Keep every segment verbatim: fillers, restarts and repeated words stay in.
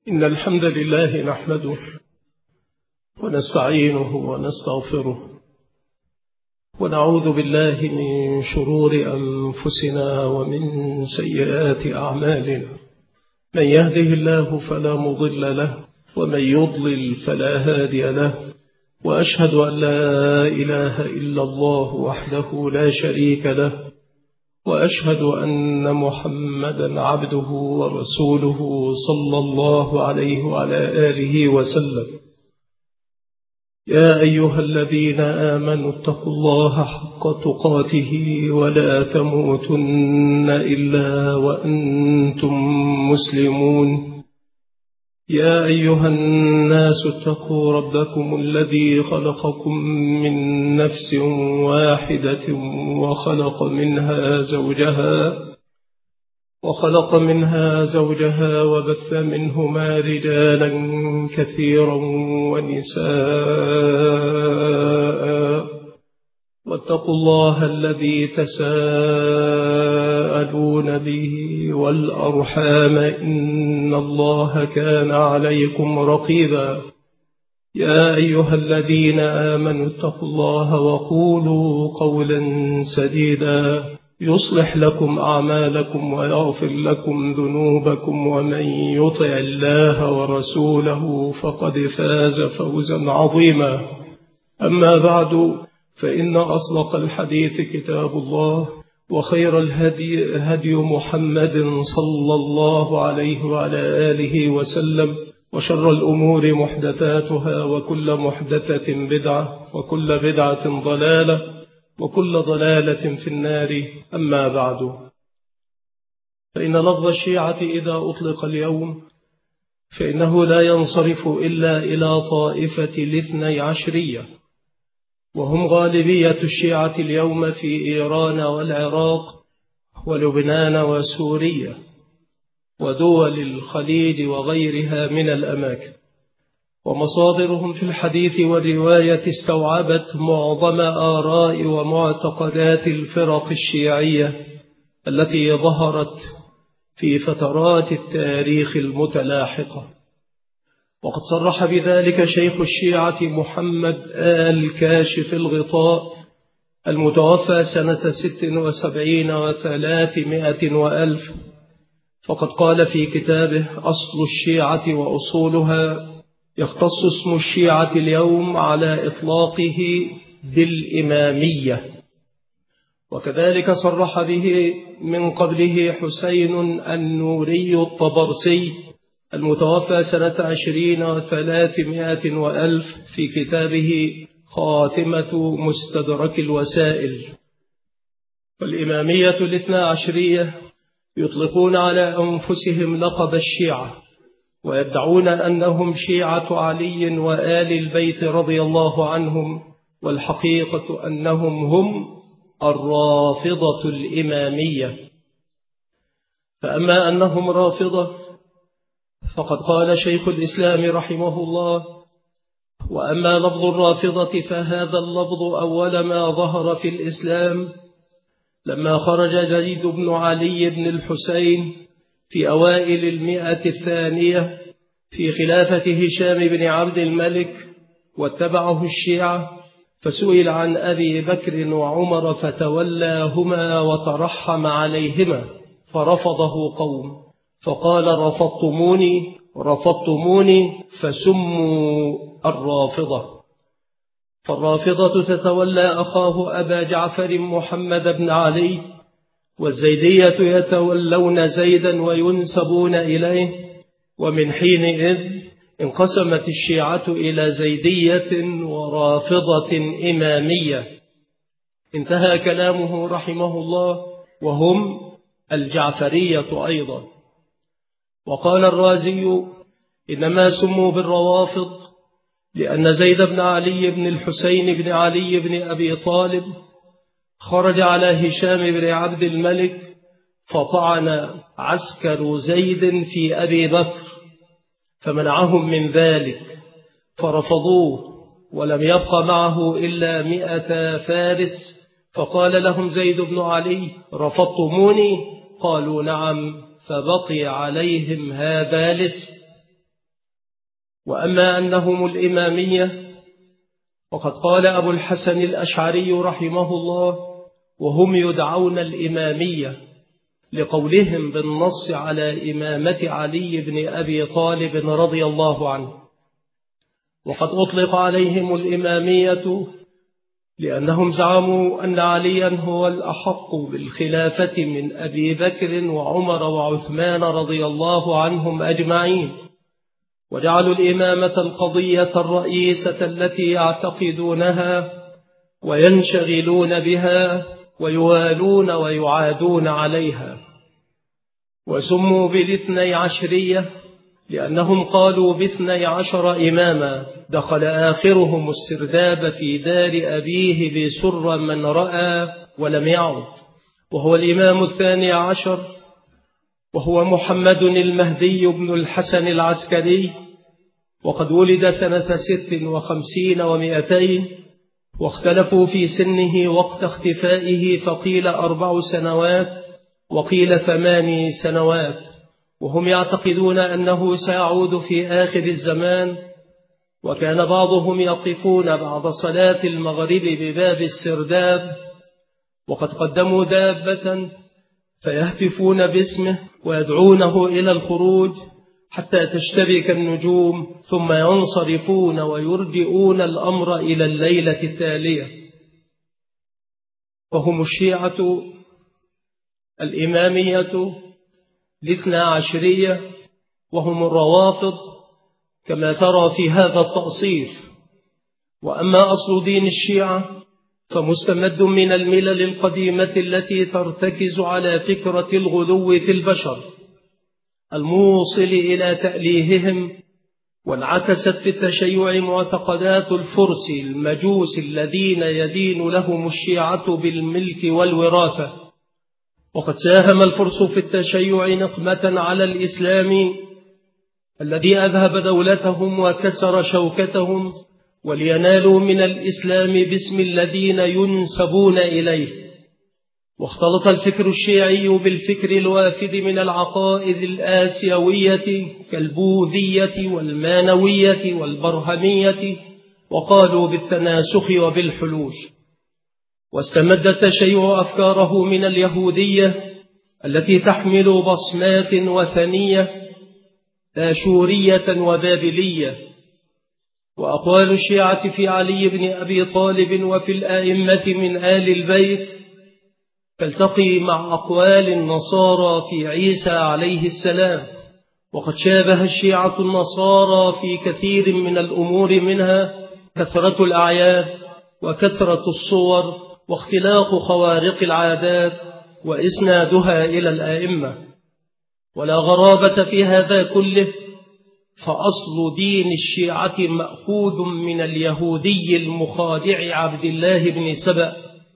إن الحمد لله نحمده ونستعينه ونستغفره ونعوذ بالله من شرور أنفسنا ومن سيئات أعمالنا. من يهده الله فلا مضل له ومن يضلل فلا هادي له، وأشهد أن لا إله إلا الله وحده لا شريك له، وأشهد أن محمدا عبده ورسوله صلى الله عليه وعلى آله وسلم. يا أيها الذين آمنوا اتقوا الله حق تقاته ولا تموتن إلا وأنتم مسلمون. يا أيها الناس اتقوا ربكم الذي خلقكم من نفس واحدة وخلق منها زوجها وخلق منها زوجها وبث منهما رجالا كثيرا ونساء، واتقوا الله الذي تساءلون به والأرحام إن الله كان عليكم رقيبا. يا أيها الذين آمنوا اتقوا الله وقولوا قولا سديدا يصلح لكم أعمالكم ويغفر لكم ذنوبكم، ومن يطع الله ورسوله فقد فاز فوزا عظيما. أما بعد، فإن أصدق الحديث كتاب الله، وخير الهدي هدي محمد صلى الله عليه وعلى آله وسلم، وشر الأمور محدثاتها، وكل محدثة بدعة، وكل بدعة ضلالة، وكل ضلالة في النار. أما بعد، فإن لفظ الشيعة إذا أطلق اليوم فإنه لا ينصرف إلا إلى طائفة الاثني عشرية، وهم غالبية الشيعة اليوم في إيران والعراق ولبنان وسوريا ودول الخليج وغيرها من الأماكن. ومصادرهم في الحديث والرواية استوعبت معظم آراء ومعتقدات الفرق الشيعية التي ظهرت في فترات التاريخ المتلاحقة. وقد صرح بذلك شيخ الشيعة محمد آل كاشف الغطاء المتوفى سنة ست وسبعين وثلاثمائة وألف، فقد قال في كتابه أصل الشيعة وأصولها: يختص اسم الشيعة اليوم على إطلاقه بالإمامية. وكذلك صرح به من قبله حسين النوري الطبرسي المتوفى سنة عشرين وثلاثمائة وألف في كتابه خاتمة مستدرك الوسائل. والإمامية الاثنى عشرية يطلقون على أنفسهم لقب الشيعة، ويدعون أنهم شيعة علي وآل البيت رضي الله عنهم، والحقيقة أنهم هم الرافضة الإمامية. فأما أنهم رافضة فقد قال شيخ الإسلام رحمه الله: وأما لفظ الرافضة فهذا اللفظ أول ما ظهر في الإسلام لما خرج زيد بن علي بن الحسين في أوائل المئة الثانية في خلافة هشام بن عبد الملك، واتبعه الشيعة، فسئل عن أبي بكر وعمر فتولاهما وترحم عليهما، فرفضه قوم، فقال: رفضتموني رفضتموني فسموا الرافضة. فالرافضة تتولى أخاه أبا جعفر محمد بن علي، والزيدية يتولون زيدا وينسبون إليه. ومن حينئذ انقسمت الشيعة إلى زيدية ورافضة إمامية. انتهى كلامه رحمه الله، وهم الجعفرية أيضا. وقال الرازي: إنما سموا بالروافض لأن زيد بن علي بن الحسين بن علي بن أبي طالب خرج على هشام بن عبد الملك فطعن عسكر زيد في أبي بكر فمنعهم من ذلك، فرفضوه، ولم يبق معه إلا مئة فارس. فقال لهم زيد بن علي: رفضتموني؟ قالوا: نعم. فبقي عليهم هذا الاسم. وأما أنهم الإمامية وقد قال أبو الحسن الأشعري رحمه الله: وهم يدعون الإمامية لقولهم بالنص على إمامة علي بن أبي طالب رضي الله عنه. وقد أطلق عليهم الإمامية لأنهم زعموا أن عليا هو الأحق بالخلافة من أبي بكر وعمر وعثمان رضي الله عنهم أجمعين، وجعلوا الإمامة القضية الرئيسة التي يعتقدونها وينشغلون بها ويوالون ويعادون عليها. وسموا بالاثني عشرية لأنهم قالوا باثني عشر إماما دخل آخرهم السرداب في دار أبيه ليسر من رأى ولم يعد، وهو الإمام الثاني عشر، وهو محمد المهدي بن الحسن العسكري، وقد ولد سنة ست وخمسين ومئتين، واختلفوا في سنه وقت اختفائه، فقيل أربع سنوات وقيل ثماني سنوات. وهم يعتقدون أنه سيعود في آخر الزمان. وكان بعضهم يقفون بعد صلاة المغرب بباب السرداب وقد قدموا دابة فيهتفون باسمه ويدعونه إلى الخروج حتى تشتبك النجوم، ثم ينصرفون ويرجئون الأمر إلى الليلة التالية. وهم الشيعة الإمامية الاثنى عشرية، وهم الروافض كما ترى في هذا التأصيل. وأما أصل دين الشيعة فمستمد من الملل القديمة التي ترتكز على فكرة الغلو في البشر الموصل إلى تأليههم، وانعكست في التشيع معتقدات الفرس المجوس الذين يدين لهم الشيعة بالملك والوراثة. وقد ساهم الفرس في التشيع نقمة على الإسلام الذي أذهب دولتهم وكسر شوكتهم، ولينالوا من الإسلام باسم الذين ينسبون إليه. واختلط الفكر الشيعي بالفكر الوافد من العقائد الآسيوية كالبوذية والمانوية والبرهمية، وقالوا بالتناسخ وبالحلول. واستمد التشيع أفكاره من اليهودية التي تحمل بصمات وثنية آشورية وبابلية. وأقوال الشيعة في علي بن أبي طالب وفي الآئمة من آل البيت تلتقي مع أقوال النصارى في عيسى عليه السلام. وقد شابه الشيعة النصارى في كثير من الأمور، منها كثرة الأعياد وكثرة الصور واختلاق خوارق العادات وإسنادها إلى الآئمة. ولا غرابة في هذا كله، فأصل دين الشيعة مأخوذ من اليهودي المخادع عبد الله بن سبأ،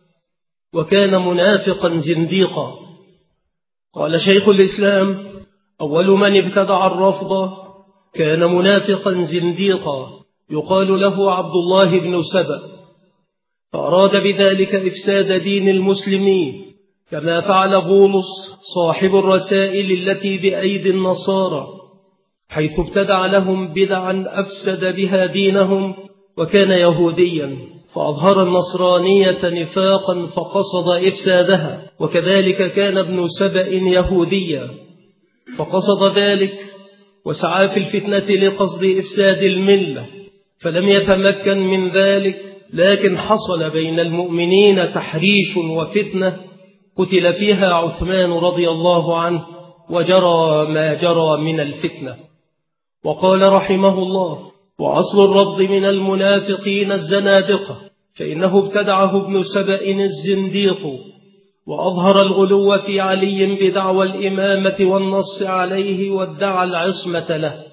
وكان منافقا زنديقا. قال شيخ الإسلام: أول من ابتدع الرفض كان منافقا زنديقا يقال له عبد الله بن سبأ، فأراد بذلك إفساد دين المسلمين، كما فعل بولس صاحب الرسائل التي بأيدي النصارى، حيث ابتدع لهم بدعا أفسد بها دينهم، وكان يهوديا فأظهر النصرانية نفاقا فقصد إفسادها. وكذلك كان ابن سبأ يهوديا فقصد ذلك وسعى في الفتنة لقصد إفساد الملة، فلم يتمكن من ذلك، لكن حصل بين المؤمنين تحريش وفتنة قتل فيها عثمان رضي الله عنه، وجرى ما جرى من الفتنة. وقال رحمه الله: وأصل الرفض من المنافقين الزنادقة، فإنه ابتدعه ابن سبأ الزنديق، وأظهر الغلو في علي بدعوى الإمامة والنص عليه، وادعى العصمة له.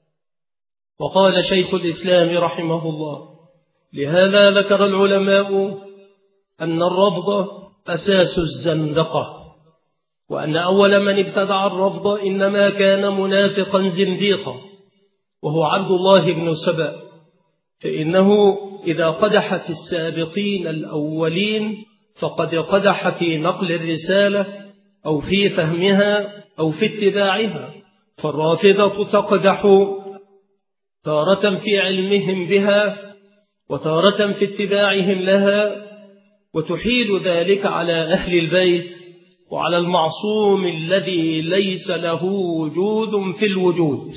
وقال شيخ الإسلام رحمه الله: لهذا ذكر العلماء أن الرفض أساس الزندقة، وأن أول من ابتدع الرفض إنما كان منافقا زنديقا، وهو عبد الله بن سبأ، فإنه إذا قدح في السابقين الأولين فقد قدح في نقل الرسالة أو في فهمها أو في اتباعها. فالرافضة تقدح تارة في علمهم بها وتارة في اتباعهم لها، وتحيل ذلك على أهل البيت وعلى المعصوم الذي ليس له وجود في الوجود.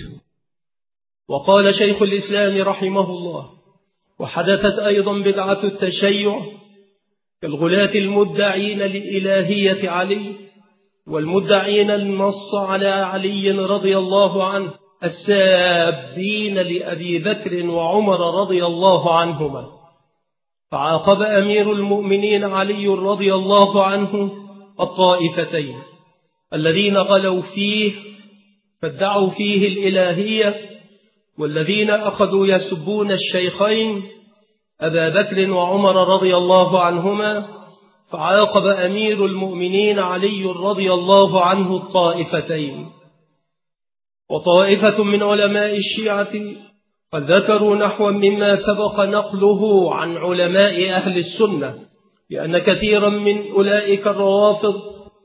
وقال شيخ الإسلام رحمه الله: وحدثت أيضا بدعة التشيع كالغلاة المدعين لإلهية علي والمدعين النص على علي رضي الله عنه السابين لأبي بكر وعمر رضي الله عنهما، فعاقب أمير المؤمنين علي رضي الله عنه الطائفتين الذين غلوا فيه فادعوا فيه الإلهية، والذين أخذوا يسبون الشيخين أبا بكر وعمر رضي الله عنهما، فعاقب أمير المؤمنين علي رضي الله عنه الطائفتين. وطائفة من علماء الشيعة قد ذكروا نحو مما سبق نقله عن علماء أهل السنة، لأن كثيرا من أولئك الروافض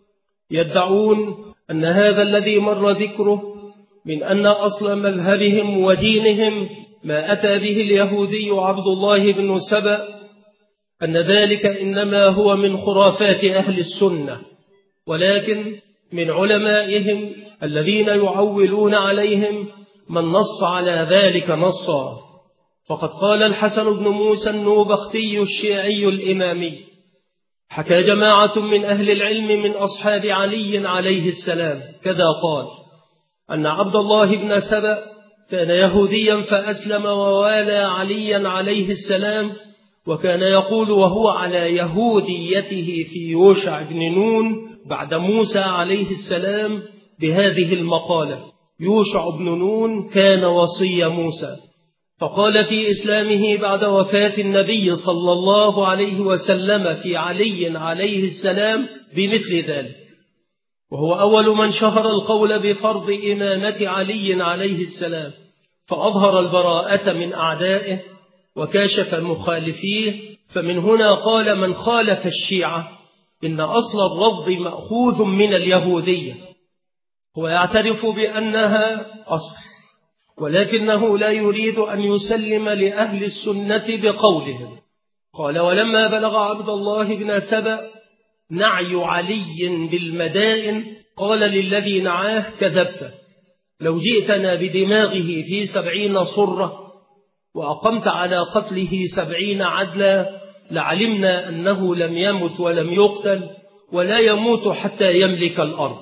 يدعون أن هذا الذي مر ذكره من أن أصل مذهبهم ودينهم ما أتى به اليهودي عبد الله بن سبأ، أن ذلك إنما هو من خرافات أهل السنة، ولكن من علمائهم الذين يعولون عليهم من نص على ذلك نصا. فقد قال الحسن بن موسى النوبختي الشيعي الإمامي: حكى جماعة من أهل العلم من أصحاب علي عليه السلام كذا قال: أن عبد الله بن سبأ كان يهوديا فأسلم ووالى عليا عليه السلام، وكان يقول وهو على يهوديته في يوشع بن نون بعد موسى عليه السلام بهذه المقالة: يوشع بن نون كان وصي موسى. فقال في إسلامه بعد وفاة النبي صلى الله عليه وسلم في علي عليه السلام بمثل ذلك، وهو أول من شهر القول بفرض إمامة علي عليه السلام، فأظهر البراءة من أعدائه وكاشف مخالفيه. فمن هنا قال من خالف الشيعة إن أصل الرفض مأخوذ من اليهودية، هو يعترف بأنها أصل، ولكنه لا يريد أن يسلم لأهل السنة بقولهم. قال: ولما بلغ عبد الله بن سبأ نعي علي بالمدائن قال للذي نعاه: كذبت، لو جئتنا بدماغه في سبعين صرة وأقمت على قتله سبعين عدلا لعلمنا أنه لم يمت ولم يقتل ولا يموت حتى يملك الأرض.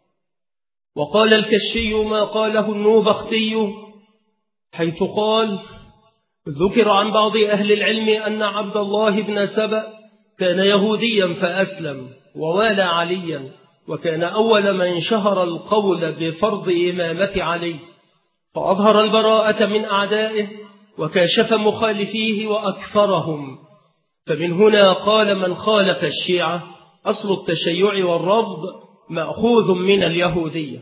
وقال الكشي ما قاله النوبختي، حيث قال: ذكر عن بعض أهل العلم أن عبد الله بن سبأ كان يهوديا فأسلم ووالى عليا، وكان أول من شهر القول بفرض إمامة علي، فأظهر البراءة من أعدائه وكاشف مخالفيه وأكثرهم. فمن هنا قال من خالف الشيعة أصل التشيع والرفض مأخوذ من اليهودية.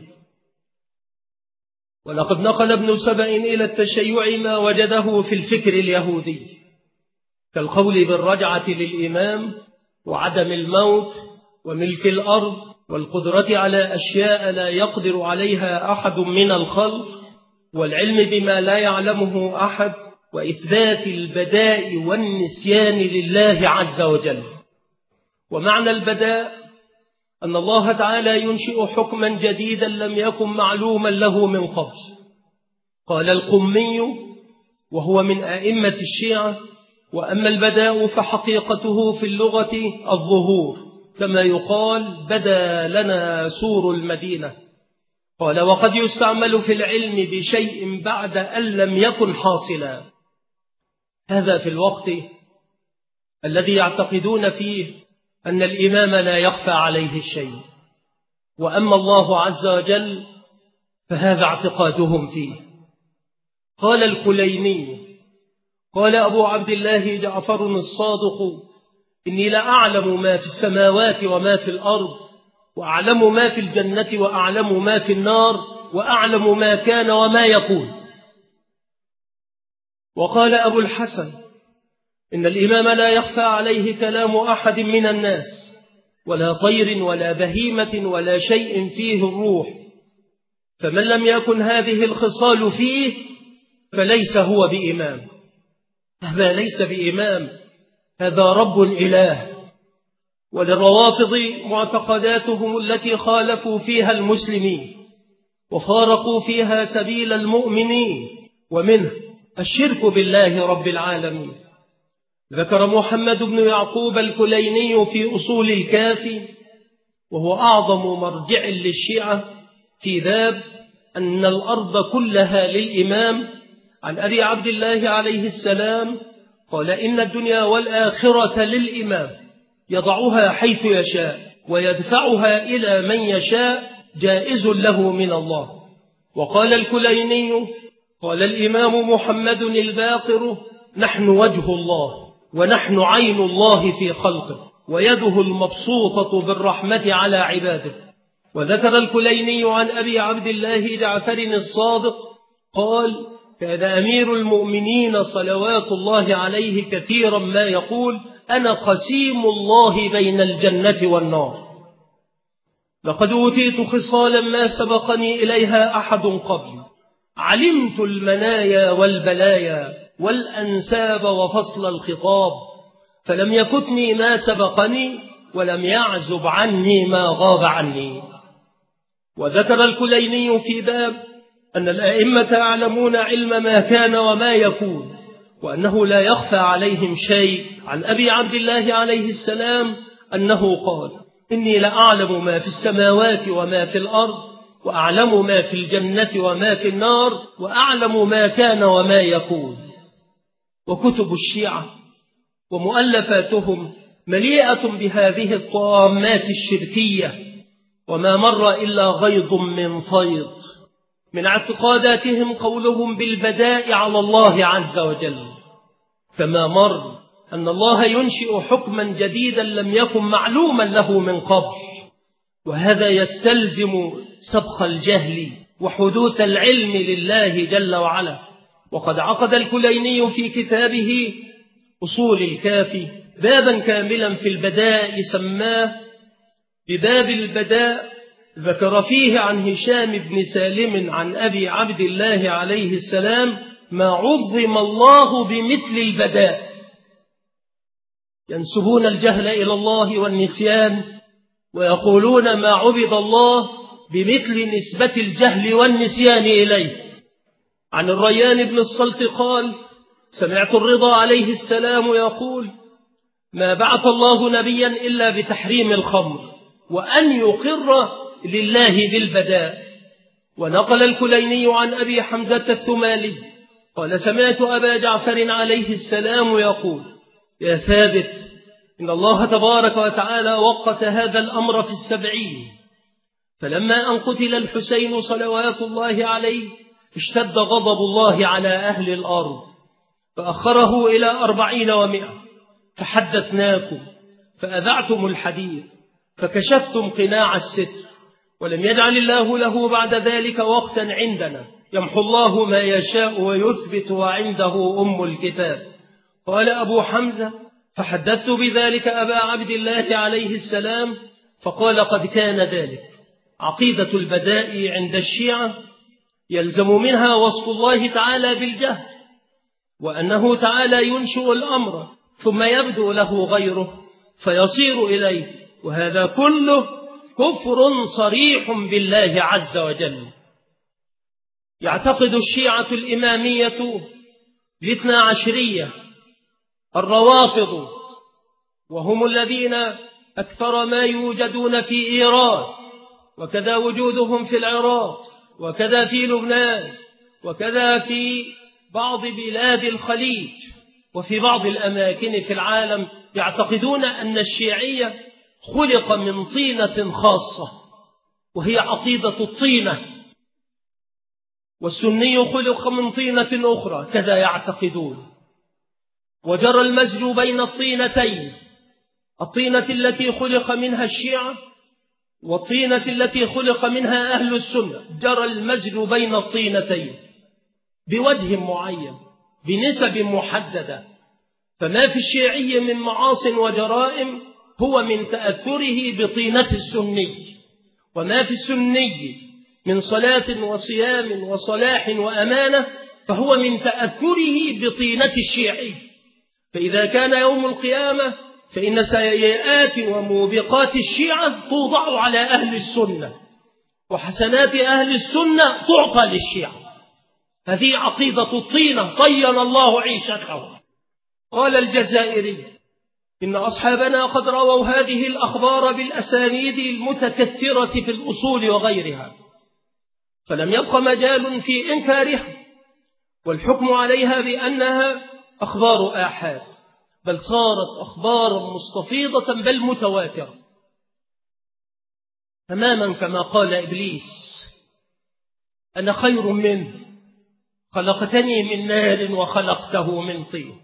ولقد نقل ابن سبأ إلى التشيع ما وجده في الفكر اليهودي، كالقول بالرجعة للإمام وعدم الموت وملك الأرض والقدرة على أشياء لا يقدر عليها أحد من الخلق، والعلم بما لا يعلمه أحد، وإثبات البداء والنسيان لله عز وجل. ومعنى البداء أن الله تعالى ينشئ حكما جديدا لم يكن معلوما له من قبل. قال القمي وهو من أئمة الشيعة: وأما البداء فحقيقته في اللغة الظهور، كما يقال بدا لنا سور المدينة. قال: وقد يستعمل في العلم بشيء بعد أن لم يكن حاصلا، هذا في الوقت الذي يعتقدون فيه أن الإمام لا يخفى عليه الشيء، وأما الله عز وجل فهذا اعتقادهم فيه. قال الكليني: قال أبو عبد الله جعفر الصادق: إني لأعلم ما في السماوات وما في الأرض، وأعلم ما في الجنة وأعلم ما في النار، وأعلم ما كان وما يكون. وقال أبو الحسن: إن الإمام لا يخفى عليه كلام أحد من الناس، ولا طير ولا بهيمة ولا شيء فيه الروح، فمن لم يكن هذه الخصال فيه فليس هو بإمام. هذا ليس بإمام، هذا رب إله. وللروافض معتقداتهم التي خالفوا فيها المسلمين وفارقوا فيها سبيل المؤمنين، ومنه الشرك بالله رب العالمين. ذكر محمد بن يعقوب الكليني في أصول الكافي، وهو أعظم مرجع للشيعة، في باب أن الأرض كلها للإمام، عن أبي عبد الله عليه السلام قال: إن الدنيا والآخرة للإمام، يضعها حيث يشاء ويدفعها إلى من يشاء، جائز له من الله. وقال الكليني: قال الإمام محمد الباقر: نحن وجه الله ونحن عين الله في خلقه، ويده المبسوطة بالرحمة على عباده. وذكر الكليني عن أبي عبد الله جعفر الصادق قال: كان أمير المؤمنين صلوات الله عليه كثيرا ما يقول: أنا قسيم الله بين الجنة والنار. لقد أوتيت خصالا ما سبقني إليها أحد قبلي، علمت المنايا والبلايا والأنساب وفصل الخطاب، فلم يكتني ما سبقني ولم يعزب عني ما غاب عني. وذكر الكليني في باب أن الأئمة يعلمون علم ما كان وما يكون، وأنه لا يخفى عليهم شيء، عن أبي عبد الله عليه السلام أنه قال: إني لأعلم ما في السماوات وما في الأرض، وأعلم ما في الجنة وما في النار، وأعلم ما كان وما يكون. وكتب الشيعة ومؤلفاتهم مليئة بهذه الطامات الشركية، وما مر إلا غيض من فيض. من اعتقاداتهم قولهم بالبداء على الله عز وجل، كما مر أن الله ينشئ حكما جديدا لم يكن معلوما له من قبل، وهذا يستلزم سبخ الجهل وحدوث العلم لله جل وعلا. وقد عقد الكليني في كتابه أصول الكافي بابا كاملا في البداء سماه بباب البداء، ذكر فيه عن هشام بن سالم عن أبي عبد الله عليه السلام ما عظم الله بمثل البداء. ينسبون الجهل إلى الله والنسيان، ويقولون ما عبد الله بمثل نسبة الجهل والنسيان إليه. عن الريان بن الصلت قال: سمعت الرضا عليه السلام يقول: ما بعث الله نبيا إلا بتحريم الخمر، وأن يقر لله بالبداء. ونقل الكليني عن أبي حمزة الثمالي قال: سمعت أبا جعفر عليه السلام يقول: يا ثابت، إن الله تبارك وتعالى وقت هذا الأمر في السبعين، فلما أن قتل الحسين صلوات الله عليه اشتد غضب الله على أهل الأرض، فأخره إلى أربعين ومئة، فحدثناكم فأذعتم الحديث، فكشفتم قناع الستر، ولم يجعل الله له بعد ذلك وقتا عندنا، يمحو الله ما يشاء ويثبت، وعنده أم الكتاب. قال أبو حمزة: فحدثت بذلك أبا عبد الله عليه السلام، فقال: قد كان ذلك. عقيدة البداء عند الشيعة يلزم منها وصف الله تعالى بالجهل، وأنه تعالى ينشئ الأمر ثم يبدو له غيره فيصير إليه، وهذا كله كفر صريح بالله عز وجل. يعتقد الشيعة الإمامية الاثنا عشرية الروافض، وهم الذين أكثر ما يوجدون في إيران، وكذا وجودهم في العراق، وكذا في لبنان، وكذا في بعض بلاد الخليج، وفي بعض الأماكن في العالم. يعتقدون أن الشيعية خلق من طينة خاصة، وهي عقيدة الطينة، والسني خلق من طينة أخرى، كذا يعتقدون. وجرى المزج بين الطينتين، الطينة التي خلق منها الشيعة والطينة التي خلق منها أهل السنة، جرى المزج بين الطينتين بوجه معين بنسب محددة. فما في الشيعي من معاص وجرائم هو من تأثره بطينة السني، وما في السني من صلاة وصيام وصلاح وأمانة فهو من تأثره بطينة الشيعي. فإذا كان يوم القيامة فإن سيئات وموبقات الشيعة توضع على أهل السنة، وحسنات أهل السنة تعطى للشيعة. هذه عقيدة الطينة طين الله عيشتهم. قال الجزائري: إن أصحابنا قد رووا هذه الأخبار بالأسانيد المتكثرة في الأصول وغيرها، فلم يبق مجال في إنكارها والحكم عليها بأنها أخبار آحاد، بل صارت أخبارا مستفيضة بل متواترة، تماما كما قال إبليس: أنا خير منه، خلقتني من نار وخلقته من طين.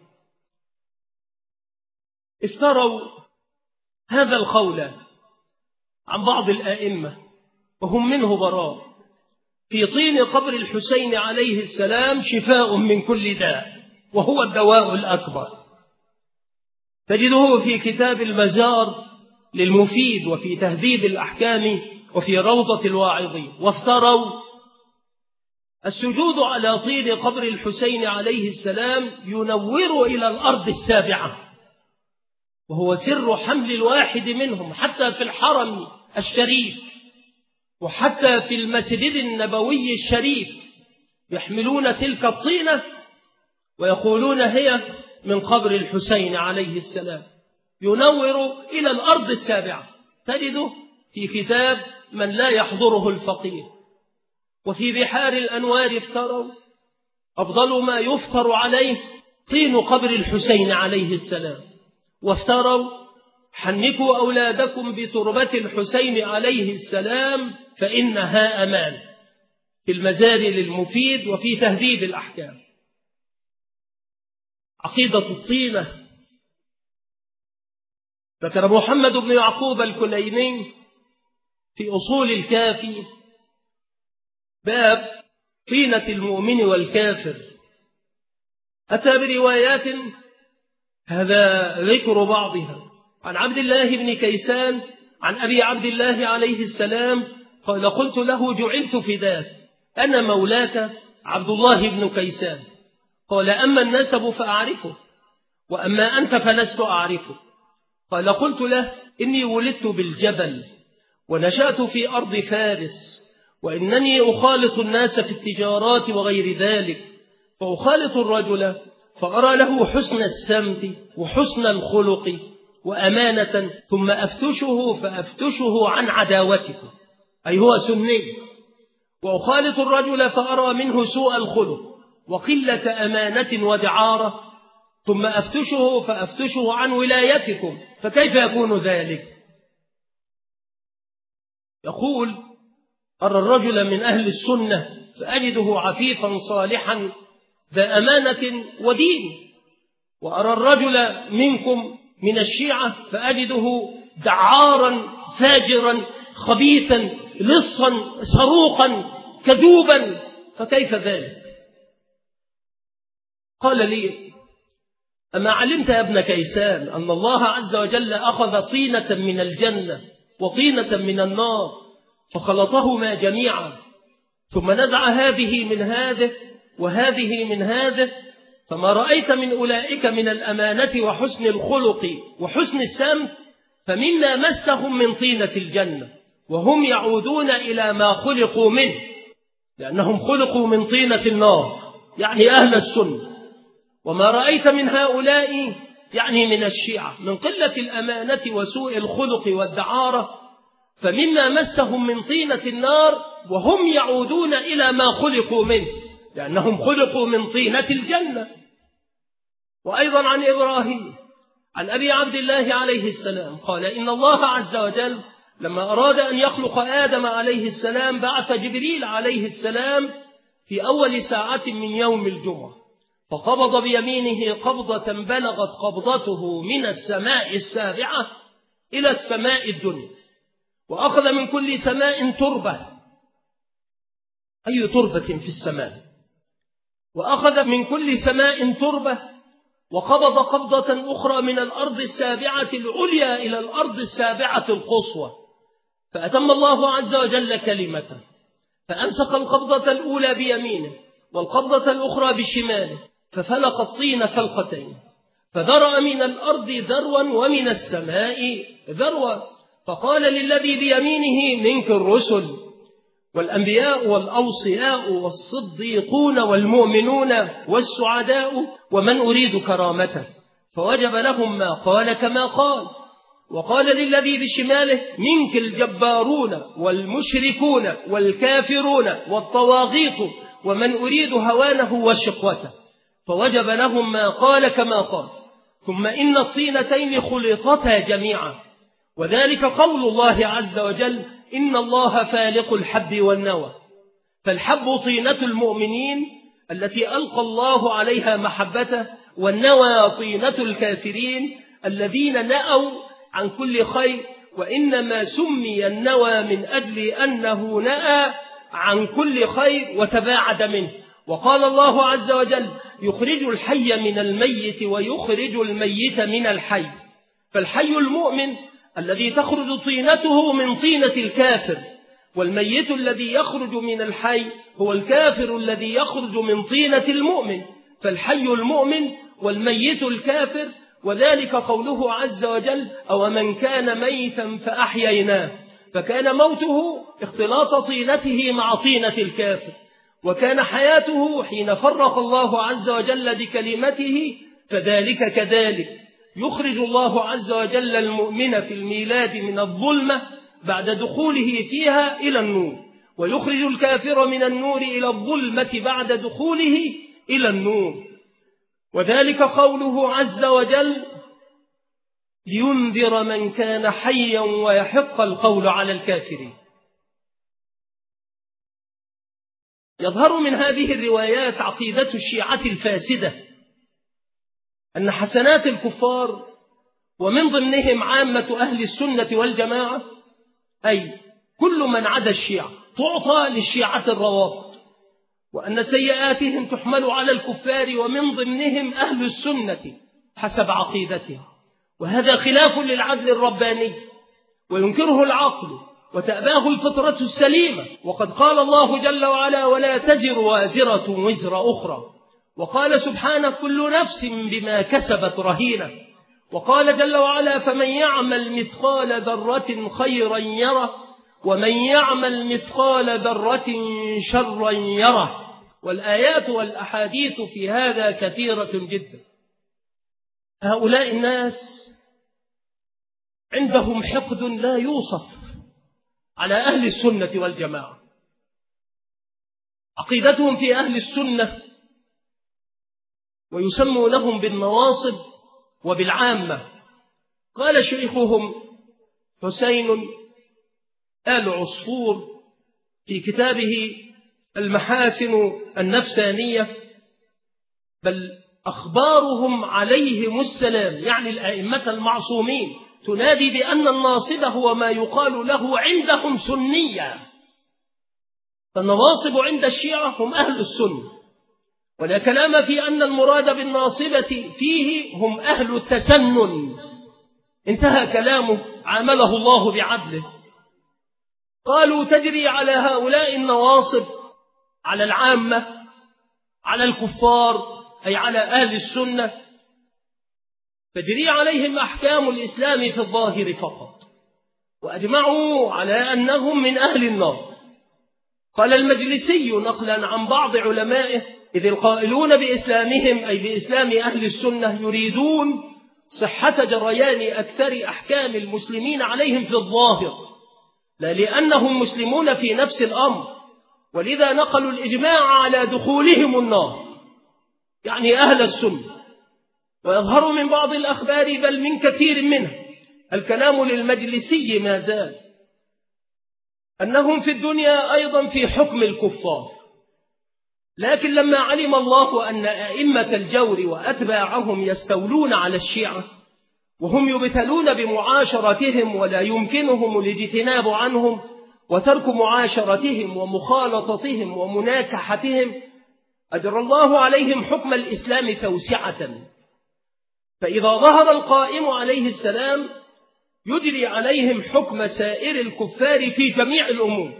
افتروا هذا القول عن بعض الآئمة وهم منه براء: في طين قبر الحسين عليه السلام شفاء من كل داء، وهو الدواء الأكبر. تجده في كتاب المزار للمفيد، وفي تهذيب الأحكام، وفي روضة الواعظين. وافتروا السجود على طين قبر الحسين عليه السلام ينور إلى الأرض السابعة، وهو سر حمل الواحد منهم حتى في الحرم الشريف وحتى في المسجد النبوي الشريف، يحملون تلك الطينة ويقولون هي من قبر الحسين عليه السلام، ينور إلى الأرض السابعة. تجده في كتاب من لا يحضره الفقيه. وفي بحار الأنوار افتروا أفضل ما يفطر عليه طين قبر الحسين عليه السلام، وافتروا حنكوا أولادكم بتربة الحسين عليه السلام فإنها أمان، في المزار للمفيد وفي تهذيب الأحكام. عقيدة الطينة. ذكر محمد بن يعقوب الكليني في أصول الكافي باب طينة المؤمن والكافر، أتى بروايات هذا ذكر بعضها. عن عبد الله بن كيسان عن أبي عبد الله عليه السلام قال: قلت له: جعلت فداك، أنا مولاك عبد الله بن كيسان. قال: أما النسب فأعرفه، وأما أنت فلست أعرفه. قال: قلت له: إني ولدت بالجبل ونشأت في أرض فارس، وإنني أخالط الناس في التجارات وغير ذلك، فأخالط الرجل فأرى له حسن السمت وحسن الخلق وأمانة، ثم أفتشه فأفتشه عن عداوته، أي هو سني. وأخالط الرجل فأرى منه سوء الخلق وقلة أمانة ودعارة، ثم أفتشه فأفتشه عن ولايتكم، فكيف يكون ذلك؟ يقول: أرى الرجل من أهل السنة فأجده عفيفا صالحا ذا أمانة ودين، وأرى الرجل منكم من الشيعة فأجده دعارا فاجرا خبيثا لصا صروخا كذوبا، فكيف ذلك؟ قال لي: أما علمت يا ابن كيسان أن الله عز وجل أخذ طينة من الجنة وطينة من النار فخلطهما جميعا، ثم نزع هذه من هذه وهذه من هذه، فما رأيت من أولئك من الأمانة وحسن الخلق وحسن السمت فمما مسهم من طينة الجنة، وهم يعودون إلى ما خلقوا منه، لأنهم خلقوا من طينة النار، يعني أهل السنة. وما رأيت من هؤلاء يعني من الشيعة من قلة الأمانة وسوء الخلق والدعارة فمما مسهم من طينة النار، وهم يعودون إلى ما خلقوا منه، لأنهم خلقوا من طينة الجنة. وأيضا عن إبراهيم عن أبي عبد الله عليه السلام قال: إن الله عز وجل لما أراد أن يخلق آدم عليه السلام بعث جبريل عليه السلام في أول ساعة من يوم الجمعة، فقبض بيمينه قبضة بلغت قبضته من السماء السابعة إلى السماء الدنيا، وأخذ من كل سماء تربة، أي تربة في السماء، وأخذ من كل سماء تربة، وقبض قبضة أخرى من الأرض السابعة العليا إلى الأرض السابعة القصوى، فأتم الله عز وجل كلمته، فأمسك القبضة الأولى بيمينه والقبضة الأخرى بشماله، ففلق الطين فلقتين، فذرأ من الأرض ذروا ومن السماء ذروا، فقال للذي بيمينه منك الرسل والأنبياء والأوصياء والصديقون والمؤمنون والسعداء ومن أريد كرامته، فوجب لهم ما قال كما قال. وقال للذي بشماله منك الجبارون والمشركون والكافرون والطواغيت ومن أريد هوانه وشقوته، فوجب لهم ما قال كما قال. ثم إن الطينتين خلطتا جميعا، وذلك قول الله عز وجل إن الله فالق الحب والنوى، فالحب طينة المؤمنين التي ألقى الله عليها محبته، والنوى طينة الكافرين الذين نأوا عن كل خير، وإنما سمي النوى من أجل أنه نأى عن كل خير وتباعد منه. وقال الله عز وجل يخرج الحي من الميت ويخرج الميت من الحي، فالحي المؤمن الذي تخرج طينته من طينة الكافر، والميت الذي يخرج من الحي هو الكافر الذي يخرج من طينة المؤمن، فالحي المؤمن والميت الكافر. وذلك قوله عز وجل أو من كان ميتا فأحييناه، فكان موته اختلاط طينته مع طينة الكافر، وكان حياته حين فرق الله عز وجل بكلمته، فذلك كذلك يخرج الله عز وجل المؤمن في الميلاد من الظلمة بعد دخوله فيها إلى النور، ويخرج الكافر من النور إلى الظلمة بعد دخوله إلى النور. وذلك قوله عز وجل لينذر من كان حيا ويحق القول على الكافرين. يظهر من هذه الروايات عقيدة الشيعة الفاسدة أن حسنات الكفار ومن ضمنهم عامة أهل السنة والجماعة، أي كل من عدا الشيعة، تعطى للشيعة الروافض، وأن سيئاتهم تحمل على الكفار ومن ضمنهم أهل السنة حسب عقيدتهم، وهذا خلاف للعدل الرباني وينكره العقل وتأباه الفطرة السليمة. وقد قال الله جل وعلا ولا تزر وازرة وزر أخرى، وقال سبحانه كل نفس بما كسبت رهينة، وقال جل وعلا فمن يعمل مثقال ذرة خيرا يره ومن يعمل مثقال ذرة شرا يره. والآيات والأحاديث في هذا كثيرة جدا. هؤلاء الناس عندهم حقد لا يوصف على أهل السنة والجماعة. عقيدتهم في أهل السنة ويسمونهم بالنواصب وبالعامة. قال شيخهم حسين آل عصفور في كتابه المحاسن النفسانية بل أخبارهم عليهم السلام، يعني الأئمة المعصومين، تنادي بأن الناصب هو ما يقال له عندهم سنية. فالنواصب عند الشيعة هم أهل السنة، ولا كلام في أن المراد بالناصبة فيه هم أهل التسنن. انتهى كلامه عامله الله بعدله. قالوا تجري على هؤلاء النواصب، على العامة، على الكفار، أي على أهل السنة، تجري عليهم أحكام الإسلام في الظاهر فقط، وأجمعوا على أنهم من أهل النار. قال المجلسي نقلا عن بعض علمائه إذ القائلون بإسلامهم أي بإسلام أهل السنة يريدون صحة جريان أكثر أحكام المسلمين عليهم في الظاهر، لا لأنهم مسلمون في نفس الأمر، ولذا نقلوا الإجماع على دخولهم النار، يعني أهل السنة. ويظهر من بعض الأخبار بل من كثير منها الكلام للمجلسي ما زال أنهم في الدنيا أيضا في حكم الكفار، لكن لما علم الله أن أئمة الجور وأتباعهم يستولون على الشيعة وهم يبتلون بمعاشرتهم ولا يمكنهم الاجتناب عنهم وترك معاشرتهم ومخالطتهم ومناكحتهم، أجرى الله عليهم حكم الإسلام توسعة. فإذا ظهر القائم عليه السلام يجري عليهم حكم سائر الكفار في جميع الأمور،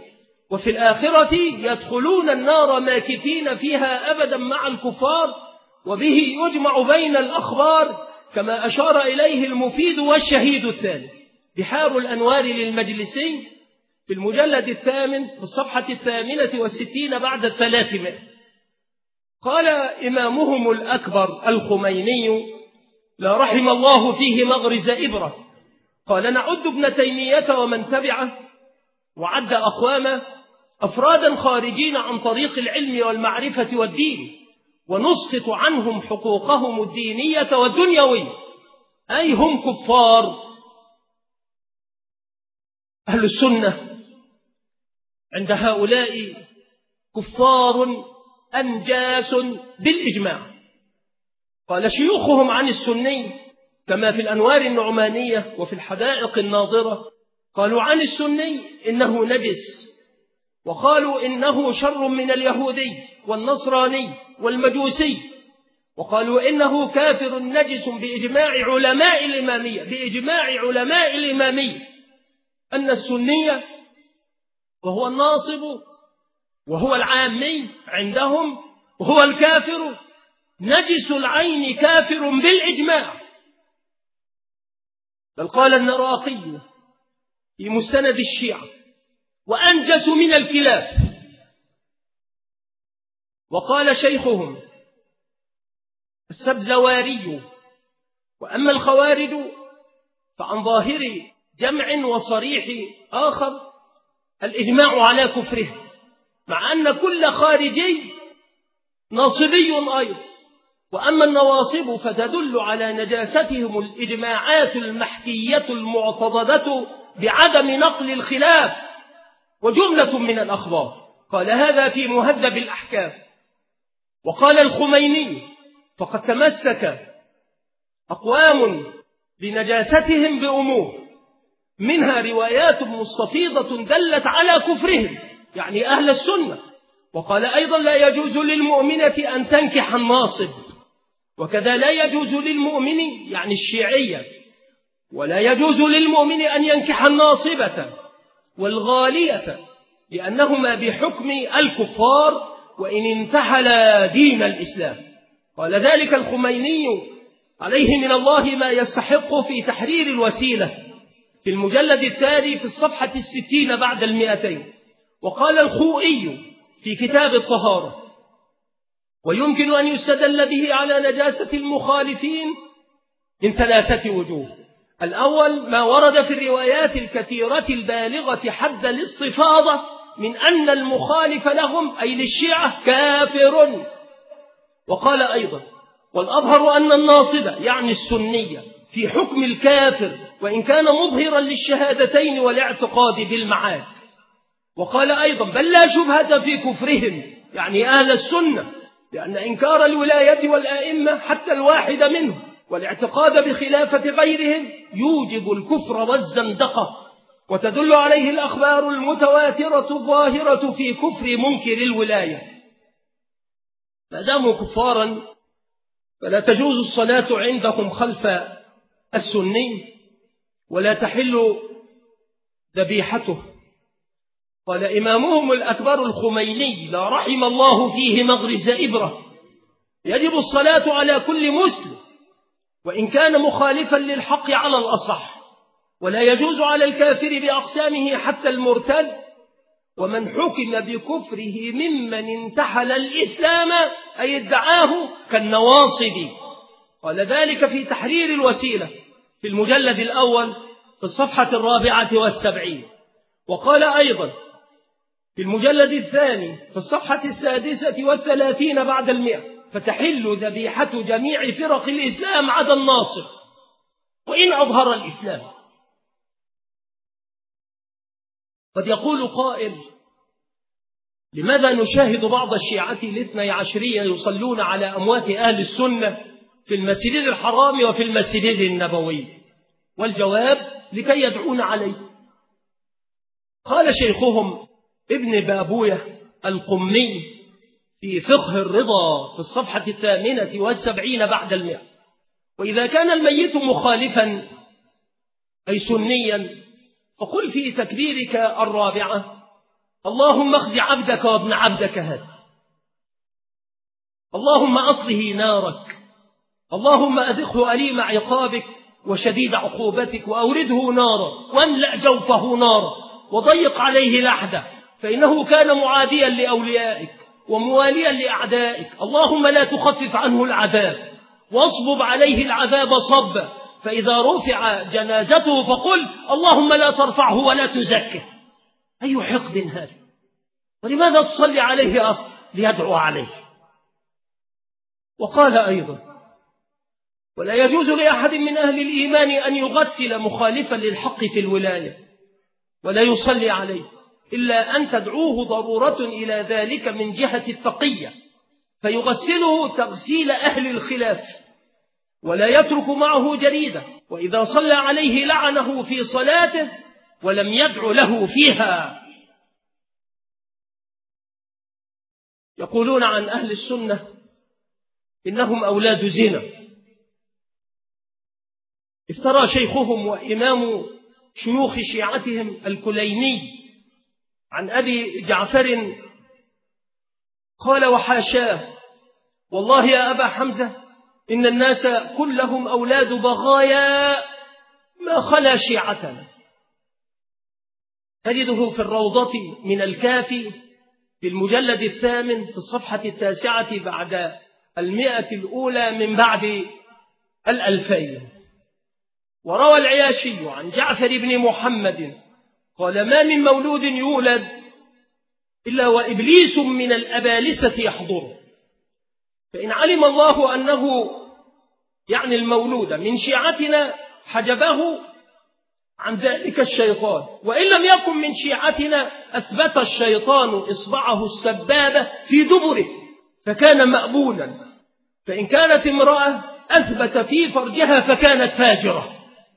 وفي الآخرة يدخلون النار ماكثين فيها أبدا مع الكفار، وبه يجمع بين الأخبار كما أشار إليه المفيد والشهيد الثاني. بحار الأنوار للمجلسي في المجلد الثامن في الصفحة الثامنة والستين بعد الثلاثمائة. قال إمامهم الأكبر الخميني لا رحم الله فيه مغرز إبرة، قال نعد ابن تيمية ومن تبعه وعد أقواما أفرادا خارجين عن طريق العلم والمعرفة والدين، ونسقط عنهم حقوقهم الدينية والدنيوية، أي هم كفار. أهل السنة عند هؤلاء كفار أنجاس بالإجماع. قال شيوخهم عن السني كما في الأنوار النعمانية وفي الحدائق الناظرة، قالوا عن السني إنه نجس، وقالوا إنه شر من اليهودي والنصراني والمجوسي، وقالوا إنه كافر نجس بإجماع علماء الإمامية بإجماع علماء الإمامية أن السنية وهو الناصب وهو العامي عندهم وهو الكافر نجس العين كافر بالإجماع. بل قال النراقي في مستند الشيعة وأنجس من الكلاب. وقال شيخهم السبزواري وأما الخوارج فعن ظاهر جمع وصريح آخر الإجماع على كفره، مع أن كل خارجي ناصبي أيضا. وأما النواصب فتدل على نجاستهم الإجماعات المحكية المعتضدة بعدم نقل الخلاف وجملة من الأخبار. قال هذا في مهذب الأحكام. وقال الخميني فقد تمسك أقوام بنجاستهم بأمور منها روايات مستفيضة دلت على كفرهم، يعني أهل السنة. وقال أيضا لا يجوز للمؤمنة أن تنكح الناصب، وكذا لا يجوز للمؤمن يعني الشيعية ولا يجوز للمؤمن أن ينكح الناصبة والغالية، لأنهما بحكم الكفار وإن انتحل دين الإسلام. قال ذلك الخميني عليه من الله ما يستحق في تحرير الوسيلة في المجلد الثاني في الصفحة الستين بعد المئتين. وقال الخوئي في كتاب الطهارة ويمكن أن يستدل به على نجاسة المخالفين من ثلاثة وجوه. الأول ما ورد في الروايات الكثيرة البالغة حد الاستفاضة من أن المخالف لهم أي للشيعة كافر. وقال أيضا والأظهر أن الناصب يعني السنية في حكم الكافر وإن كان مظهرا للشهادتين والاعتقاد بالمعاد. وقال أيضا بل لا شبهة في كفرهم يعني أهل السنة، لأن إنكار الولاية والآئمة حتى الواحد منهم والاعتقاد بخلافة غيرهم يوجب الكفر والزندقة، وتدل عليه الأخبار المتواترة الظاهرة في كفر منكر الولاية. ما داموا كفارا فلا تجوز الصلاة عندهم خلف السني ولا تحل ذبيحته. قال إمامهم الأكبر الخميني لا رحم الله فيه مغرز إبرة، يجب الصلاة على كل مسلم وإن كان مخالفا للحق على الأصح، ولا يجوز على الكافر بأقسامه حتى المرتد ومن حكم بكفره ممن انتحل الإسلام أي ادعاه كالنواصب. قال ذلك في تحرير الوسيلة في المجلد الأول في الصفحة الرابعة والسبعين. وقال أيضا في المجلد الثاني في الصفحة السادسة والثلاثين بعد المئة فتحل ذبيحة جميع فرق الإسلام عدا الناصر وإن أظهر الإسلام. قد يقول قائل لماذا نشاهد بعض الشيعة الاثني عشرية يصلون على أموات أهل السنة في المسجد الحرام وفي المسجد النبوي؟ والجواب لكي يدعون عليه. قال شيخهم ابن بابوية القمي في فقه الرضا في الصفحة الثامنة والسبعين بعد المئة وإذا كان الميت مخالفا أي سنيا فقل في تكبيرك الرابعة اللهم اخزِ عبدك وابن عبدك هذا، اللهم أصله نارك، اللهم أذقه أليم عقابك وشديد عقوبتك، وأورده نارا واملأ جوفه نارا وضيق عليه لحده، فإنه كان معاديا لأوليائك ومواليا لأعدائك. اللهم لا تخفف عنه العذاب واصبب عليه العذاب صبا، فإذا رفع جنازته فقل اللهم لا ترفعه ولا تزكه. أي حقد هذا؟ ولماذا تصلي عليه أصلا؟ ليدعو عليه. وقال أيضا: ولا يجوز لأحد من أهل الإيمان أن يغسل مخالفا للحق في الولاية ولا يصلي عليه إلا أن تدعوه ضرورة إلى ذلك من جهة التقية، فيغسله تغسيل أهل الخلاف ولا يترك معه جريدة، وإذا صلى عليه لعنه في صلاته ولم يدع له فيها. يقولون عن أهل السنة إنهم أولاد زنا. افترى شيخهم وإمام شيوخ شيعتهم الكليني عن أبي جعفر قال: وحاشاه، والله يا أبا حمزة إن الناس كلهم أولاد بغايا ما خلا شيعتنا. تجده في الروضة من الكافي في المجلد الثامن في الصفحة التاسعة بعد المئة الأولى من بعد الألفين. وروى العياشي عن جعفر بن محمد قال: ما من مولود يولد إلا وإبليس من الأبالسة يحضره، فإن علم الله أنه يعني المولود من شيعتنا حجبه عن ذلك الشيطان، وإن لم يكن من شيعتنا أثبت الشيطان إصبعه السبابة في دبره فكان مأبونا، فإن كانت امرأة أثبت في فرجها فكانت فاجرة.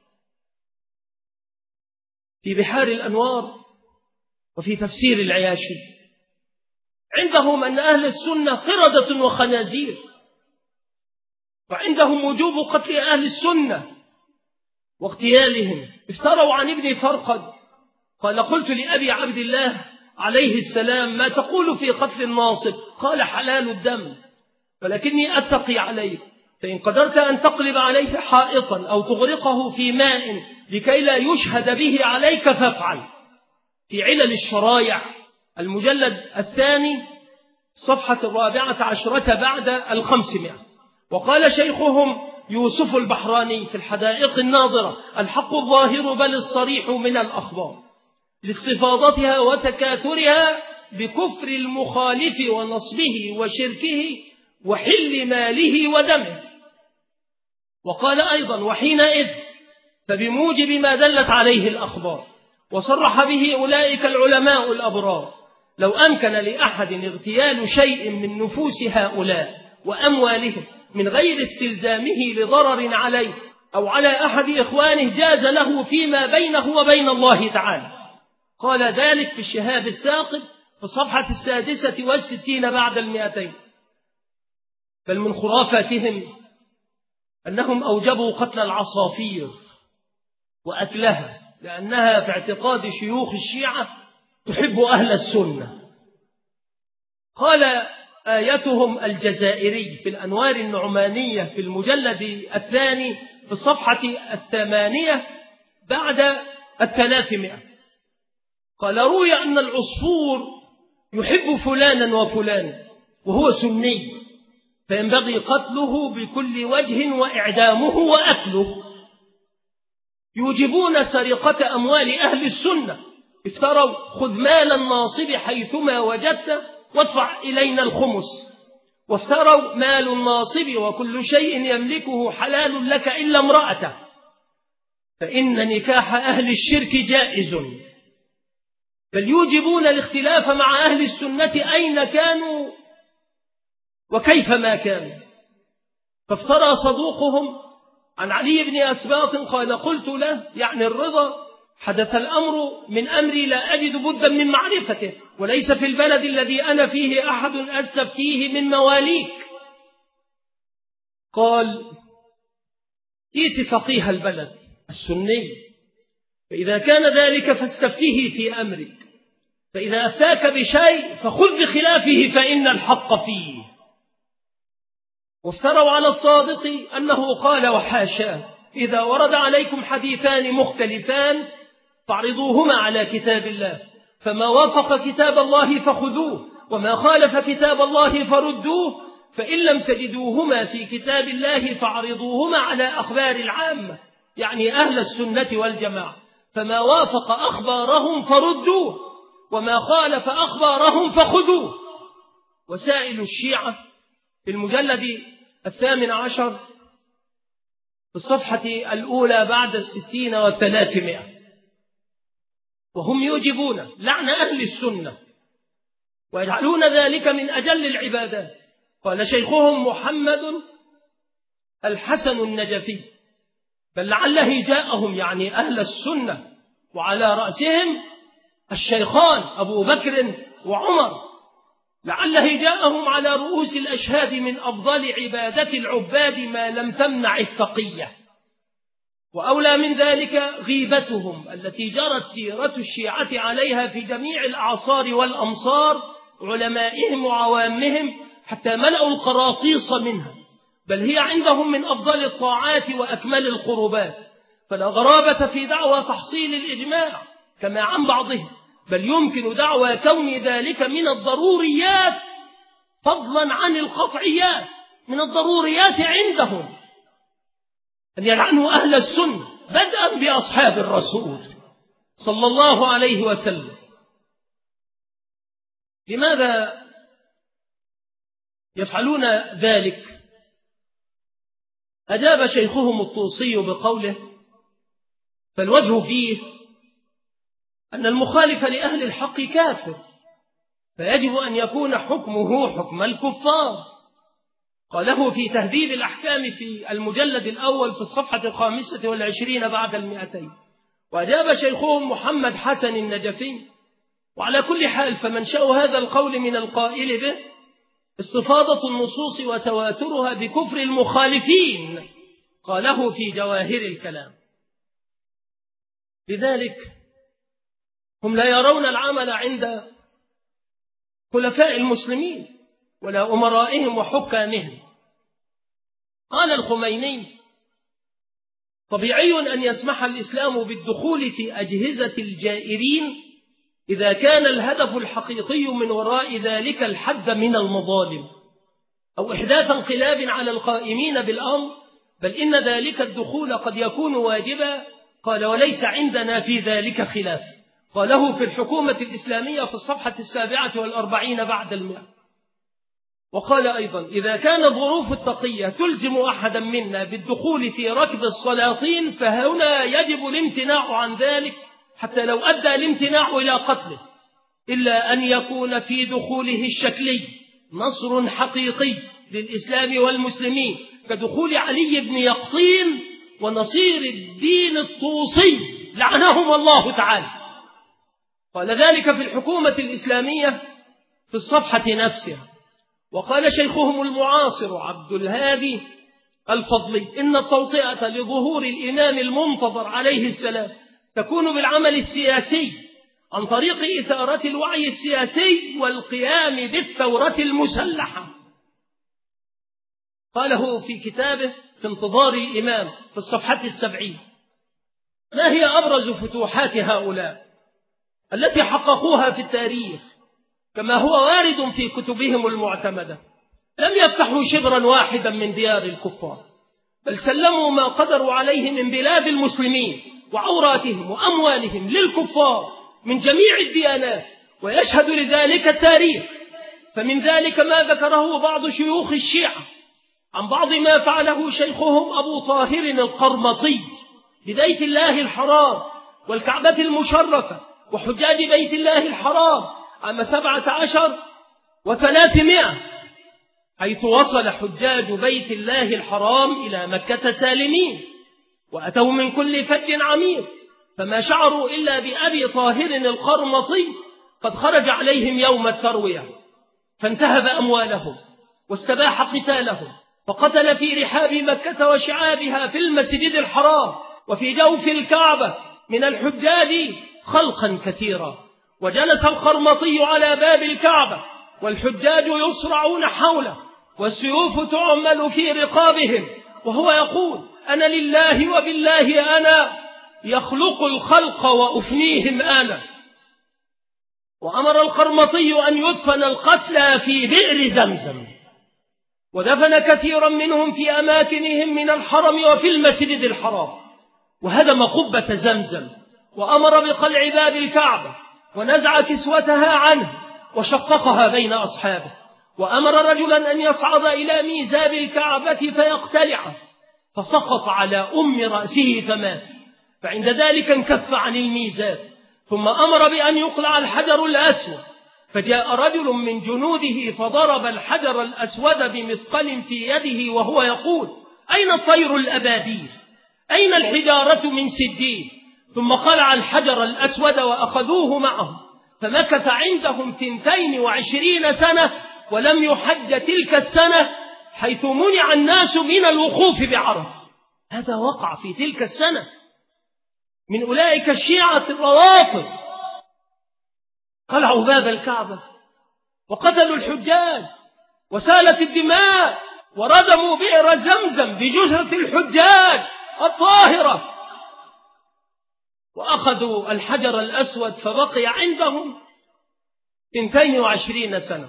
في بحار الأنوار وفي تفسير العياشي عندهم أن أهل السنة قردة وخنازير، وعندهم وجوب قتل أهل السنة واغتيالهم. افتروا عن ابن فرقد قال: قلت لأبي عبد الله عليه السلام: ما تقول في قتل الناصب؟ قال: حلال الدم، ولكني أتقي عليه، فإن قدرت أن تقلب عليه حائطا أو تغرقه في ماء لكي لا يشهد به عليك فافعل. في علل الشرايع المجلد الثاني صفحة الرابعة عشرة بعد الخمسمائة. وقال شيخهم يوسف البحراني في الحدائق الناظرة: الحق الظاهر بل الصريح من الأخبار لاستفاضتها وتكاثرها بكفر المخالف ونصبه وشركه وحل ماله ودمه. وقال أيضا: وحينئذ فبموجب ما دلت عليه الأخبار وصرح به أولئك العلماء الأبرار لو أمكن لأحد اغتيال شيء من نفوس هؤلاء وأموالهم من غير استلزامه لضرر عليه أو على أحد إخوانه جاز له فيما بينه وبين الله تعالى. قال ذلك في الشهاب الثاقب في الصفحة السادسة والستين بعد المئتين. بل من خرافاتهم أنهم أوجبوا قتل العصافير وأكلها لأنها في اعتقاد شيوخ الشيعة تحب أهل السنة. قال آيتهم الجزائري في الأنوار النعمانية في المجلد الثاني في الصفحة الثمانية بعد الثلاثمائة قال: روي أن العصفور يحب فلانا وفلانا وهو سني، فينبغي قتله بكل وجه وإعدامه وأكله. يوجبون سرقة أموال أهل السنة. افتروا: خذ مال الناصب حيثما وجدت وادفع إلينا الخمس. وافتروا: مال الناصب وكل شيء يملكه حلال لك إلا امرأته، فإن نكاح أهل الشرك جائز. بل يوجبون الاختلاف مع أهل السنة أين كانوا وكيف ما كانوا. فافترى صدوقهم عن علي بن أسباط قال: قلت له يعني الرضا: حدث الأمر من أمري لا أجد بدا من معرفته، وليس في البلد الذي أنا فيه أحد أستفتيه من مواليك. قال: ائت فقيه البلد السني، فإذا كان ذلك فاستفتيه في أمرك، فإذا أفتاك بشيء فخذ بخلافه فإن الحق فيه. وافتروا على الصادق أنه قال وحاشاه: إذا ورد عليكم حديثان مختلفان فاعرضوهما على كتاب الله، فما وافق كتاب الله فخذوه، وما خالف كتاب الله فردوه، فإن لم تجدوهما في كتاب الله فاعرضوهما على أخبار العامة، يعني أهل السنة والجماعة، فما وافق أخبارهم فردوه، وما خالف أخبارهم فخذوه. وسائل الشيعة في المجلد الثامن عشر في الصفحة الأولى بعد الستين والثلاثمائة، وهم يوجبون لعن أهل السنة ويجعلون ذلك من أجل العبادات. قال شيخهم محمد الحسن النجفي: بل لعله جاءهم، يعني أهل السنة، وعلى رأسهم الشيخان أبو بكر وعمر، لعله جاءهم على رؤوس الأشهاد من أفضل عبادة العباد ما لم تمنع التقية. وأولى من ذلك غيبتهم التي جرت سيرة الشيعة عليها في جميع الأعصار والأمصار، علمائهم وعوامهم، حتى ملأوا القراطيس منها، بل هي عندهم من أفضل الطاعات وأكمل القربات. فلا غرابة في دعوى تحصيل الإجماع كما عن بعضهم، بل يمكن دعوى كون ذلك من الضروريات فضلا عن القطعيات. من الضروريات عندهم أن يلعنوا أهل السنة بدءا بأصحاب الرسول صلى الله عليه وسلم. لماذا يفعلون ذلك؟ أجاب شيخهم الطوسي بقوله: فالوجه فيه أن المخالف لأهل الحق كافر، فيجب أن يكون حكمه حكم الكفار. قاله في تهذيب الأحكام في المجلد الأول في الصفحة الخامسة والعشرين بعد المئتين. وأجاب شيخهم محمد حسن النجفي: وعلى كل حال فمنشأ هذا القول من القائل به استفاضة النصوص وتواترها بكفر المخالفين. قاله في جواهر الكلام. لذلك هم لا يرون العمل عند خلفاء المسلمين ولا أمرائهم وحكامهم. قال الخميني: طبيعي أن يسمح الإسلام بالدخول في أجهزة الجائرين إذا كان الهدف الحقيقي من وراء ذلك الحد من المظالم أو إحداث انقلاب على القائمين بالأمر، بل إن ذلك الدخول قد يكون واجبا. قال: وليس عندنا في ذلك خلاف. قاله في الحكومة الإسلامية في الصفحة السابعة والأربعين بعد المئة. وقال أيضا: إذا كانت ظروف التقية تلزم أحدا منا بالدخول في ركب السلاطين فهنا يجب الامتناع عن ذلك، حتى لو أدى الامتناع إلى قتله، إلا أن يكون في دخوله الشكلي نصر حقيقي للإسلام والمسلمين، كدخول علي بن يقطين ونصير الدين الطوسي لعنهم الله تعالى. قال ذلك في الحكومة الإسلامية في الصفحة نفسها. وقال شيخهم المعاصر عبد الهادي الفضلي: إن التوطئة لظهور الإمام المنتظر عليه السلام تكون بالعمل السياسي عن طريق إثارة الوعي السياسي والقيام بالثورة المسلحة. قاله في كتابه في انتظار الإمام في الصفحة السبعين: ما هي أبرز فتوحات هؤلاء التي حققوها في التاريخ كما هو وارد في كتبهم المعتمدة؟ لم يفتحوا شبرا واحدا من ديار الكفار، بل سلموا ما قدروا عليه من بلاد المسلمين وعوراتهم وأموالهم للكفار من جميع الديانات، ويشهد لذلك التاريخ. فمن ذلك ما ذكره بعض شيوخ الشيعة عن بعض ما فعله شيخهم أبو طاهر القرمطي ببيت الله الحرام والكعبة المشرفة وحجاج بيت الله الحرام عام سبعة عشر وثلاثمائة، حيث وصل حجاج بيت الله الحرام إلى مكة سالمين، وأتوا من كل فج عميق، فما شعروا إلا بأبي طاهر القرمطي قد خرج عليهم يوم التروية، فانتهب أموالهم واستباح قتالهم، فقتل في رحاب مكة وشعابها في المسجد الحرام وفي جوف الكعبة من الحجاج خلقا كثيرا، وجلس القرمطي على باب الكعبة والحجاج يصرعون حوله والسيوف تعمل في رقابهم، وهو يقول: أنا لله وبالله أنا يخلق الخلق وأفنيهم أنا. وأمر القرمطي أن يدفن القتلى في بئر زمزم، ودفن كثيرا منهم في أماكنهم من الحرم وفي المسجد الحرام، وهدم قبة زمزم، وأمر بقلع باب الكعبة ونزع كسوتها عنه وشققها بين أصحابه، وأمر رجلا أن يصعد إلى ميزاب الكعبة فيقتلعه، فسقط على أم رأسه فمات، فعند ذلك انكف عن الميزاب، ثم أمر بأن يقلع الحجر الأسود، فجاء رجل من جنوده فضرب الحجر الأسود بمثقل في يده وهو يقول: أين الطير الأبابيل؟ أين الحجارة من سجين؟ ثم قلع الحجر الأسود وأخذوه معهم، فمكث عندهم ثنتين وعشرين سنة ولم يحج تلك السنة، حيث منع الناس من الوقوف بعرفة. هذا وقع في تلك السنة من أولئك الشيعة الروافض، قلعوا باب الكعبة وقتلوا الحجاج وسالت الدماء وردموا بئر زمزم بجثث الحجاج الطاهرة، وأخذوا الحجر الأسود فبقي عندهم اثنتين وعشرين سنة.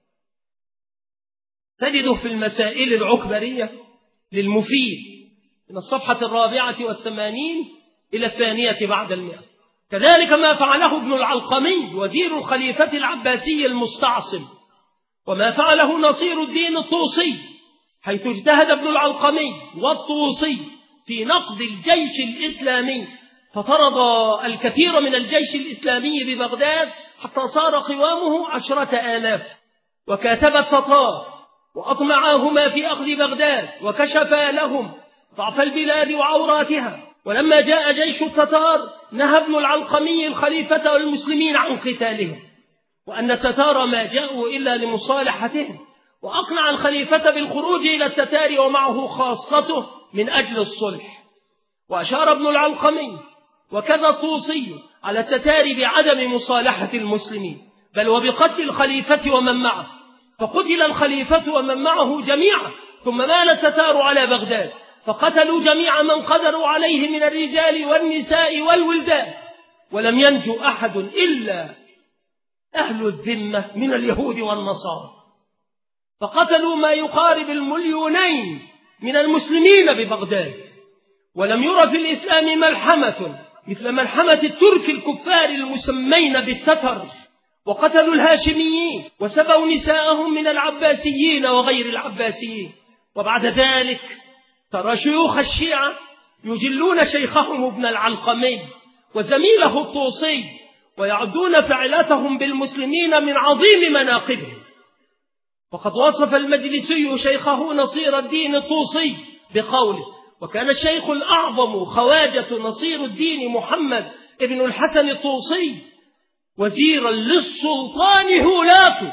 تجده في المسائل العكبرية للمفيد من الصفحة الرابعة والثمانين إلى الثانية بعد المئة. كذلك ما فعله ابن العلقمي وزير الخليفة العباسي المستعصم، وما فعله نصير الدين الطوسي، حيث اجتهد ابن العلقمي والطوسي في نقض الجيش الإسلامي، فطرد الكثير من الجيش الإسلامي ببغداد حتى صار قوامه عشرة آلاف، وكاتب التتار وأطمعاهما في أخذ بغداد وكشفا لهم ضعف البلاد وعوراتها. ولما جاء جيش التتار نهى ابن العلقمي الخليفة والمسلمين عن قتالهم، وأن التتار ما جاءوا إلا لمصالحتهم، وأقنع الخليفة بالخروج إلى التتار ومعه خاصته من أجل الصلح. وأشار ابن العلقمي وكذا الطوسي على التتار بعدم مصالحة المسلمين، بل وبقتل الخليفة ومن معه، فقتل الخليفة ومن معه جميعا، ثم مال التتار على بغداد فقتلوا جميع من قدروا عليه من الرجال والنساء والولدان، ولم ينجو أحد إلا أهل الذمة من اليهود والنصارى، فقتلوا ما يقارب المليونين من المسلمين ببغداد. ولم يرى في الإسلام ملحمة مثل ملحمة الترك الكفار المسمين بالتتر، وقتلوا الهاشميين وسبوا نساءهم من العباسيين وغير العباسيين. وبعد ذلك ترى شيوخ الشيعة يجلون شيخهم ابن العلقمي وزميله الطوسي، ويعدون فعلتهم بالمسلمين من عظيم مناقبهم. وقد وصف المجلسي شيخه نصير الدين الطوسي بقوله: وكان الشيخ الأعظم خواجة نصير الدين محمد ابن الحسن الطوسي وزيرا للسلطان هولاكو.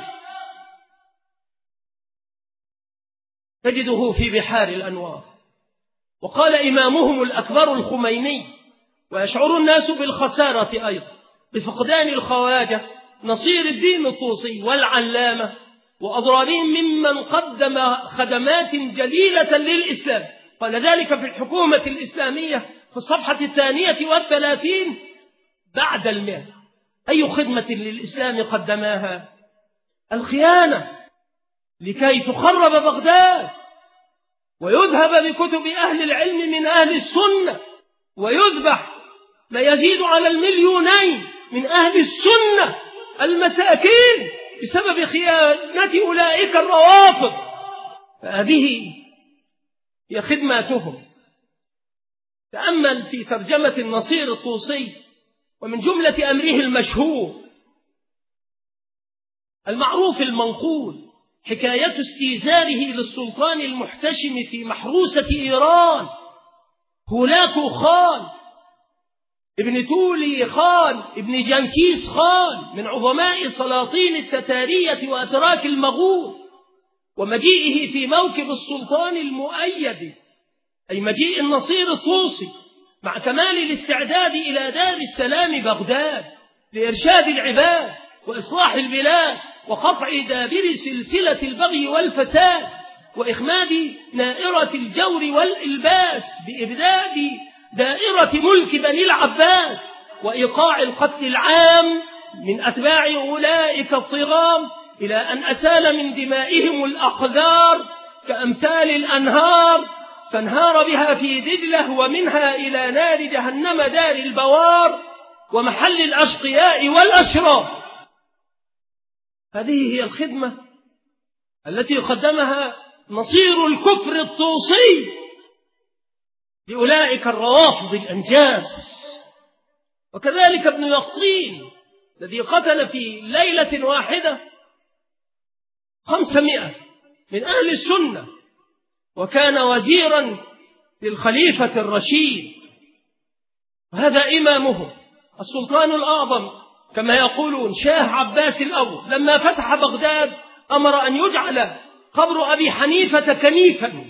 تجده في بحار الأنوار. وقال إمامهم الأكبر الخميني: ويشعر الناس بالخسارة أيضا بفقدان الخواجة نصير الدين الطوسي والعلامة وأضرارهم ممن قدم خدمات جليلة للإسلام. قال ذلك في الحكومة الإسلامية في الصفحة الثانية والثلاثين بعد المئة. أي خدمة للإسلام قدماها؟ الخيانة، لكي تخرب بغداد ويذهب بكتب أهل العلم من أهل السنة، ويذبح ما يزيد على المليونين من أهل السنة المساكين بسبب خيانة أولئك الروافض. فهذه هي خدماتهم. تأمل في ترجمة النصير الطوسي، ومن جملة أمره المشهور المعروف المنقول حكاية استيزاره للسلطان المحتشم في محروسة إيران هولاكو خان ابن تولي خان ابن جنكيز خان من عظماء سلاطين التتارية وأتراك المغول، ومجيئه في موكب السلطان المؤيد أي مجيء النصير الطوسي مع كمال الاستعداد إلى دار السلام بغداد، لإرشاد العباد وإصلاح البلاد وقطع دابر سلسلة البغي والفساد وإخماد نائرة الجور والإلباس بإبداد دائرة ملك بني العباس وإيقاع القتل العام من أتباع أولئك الطغام إلى أن أسال من دمائهم الأقذار كأمثال الأنهار فانهار بها في دجلة ومنها إلى نار جهنم دار البوار ومحل الأشقياء والأشرار. هذه هي الخدمة التي قدمها نصير الكفر الطوسي لأولئك الروافض الأنجاس. وكذلك ابن يقطين الذي قتل في ليلة واحدة خمسمائة من أهل السنة وكان وزيرا للخليفة الرشيد، وهذا إمامهم السلطان الأعظم كما يقولون شاه عباس الأول. لما فتح بغداد أمر أن يجعل قبر أبي حنيفة كنيفا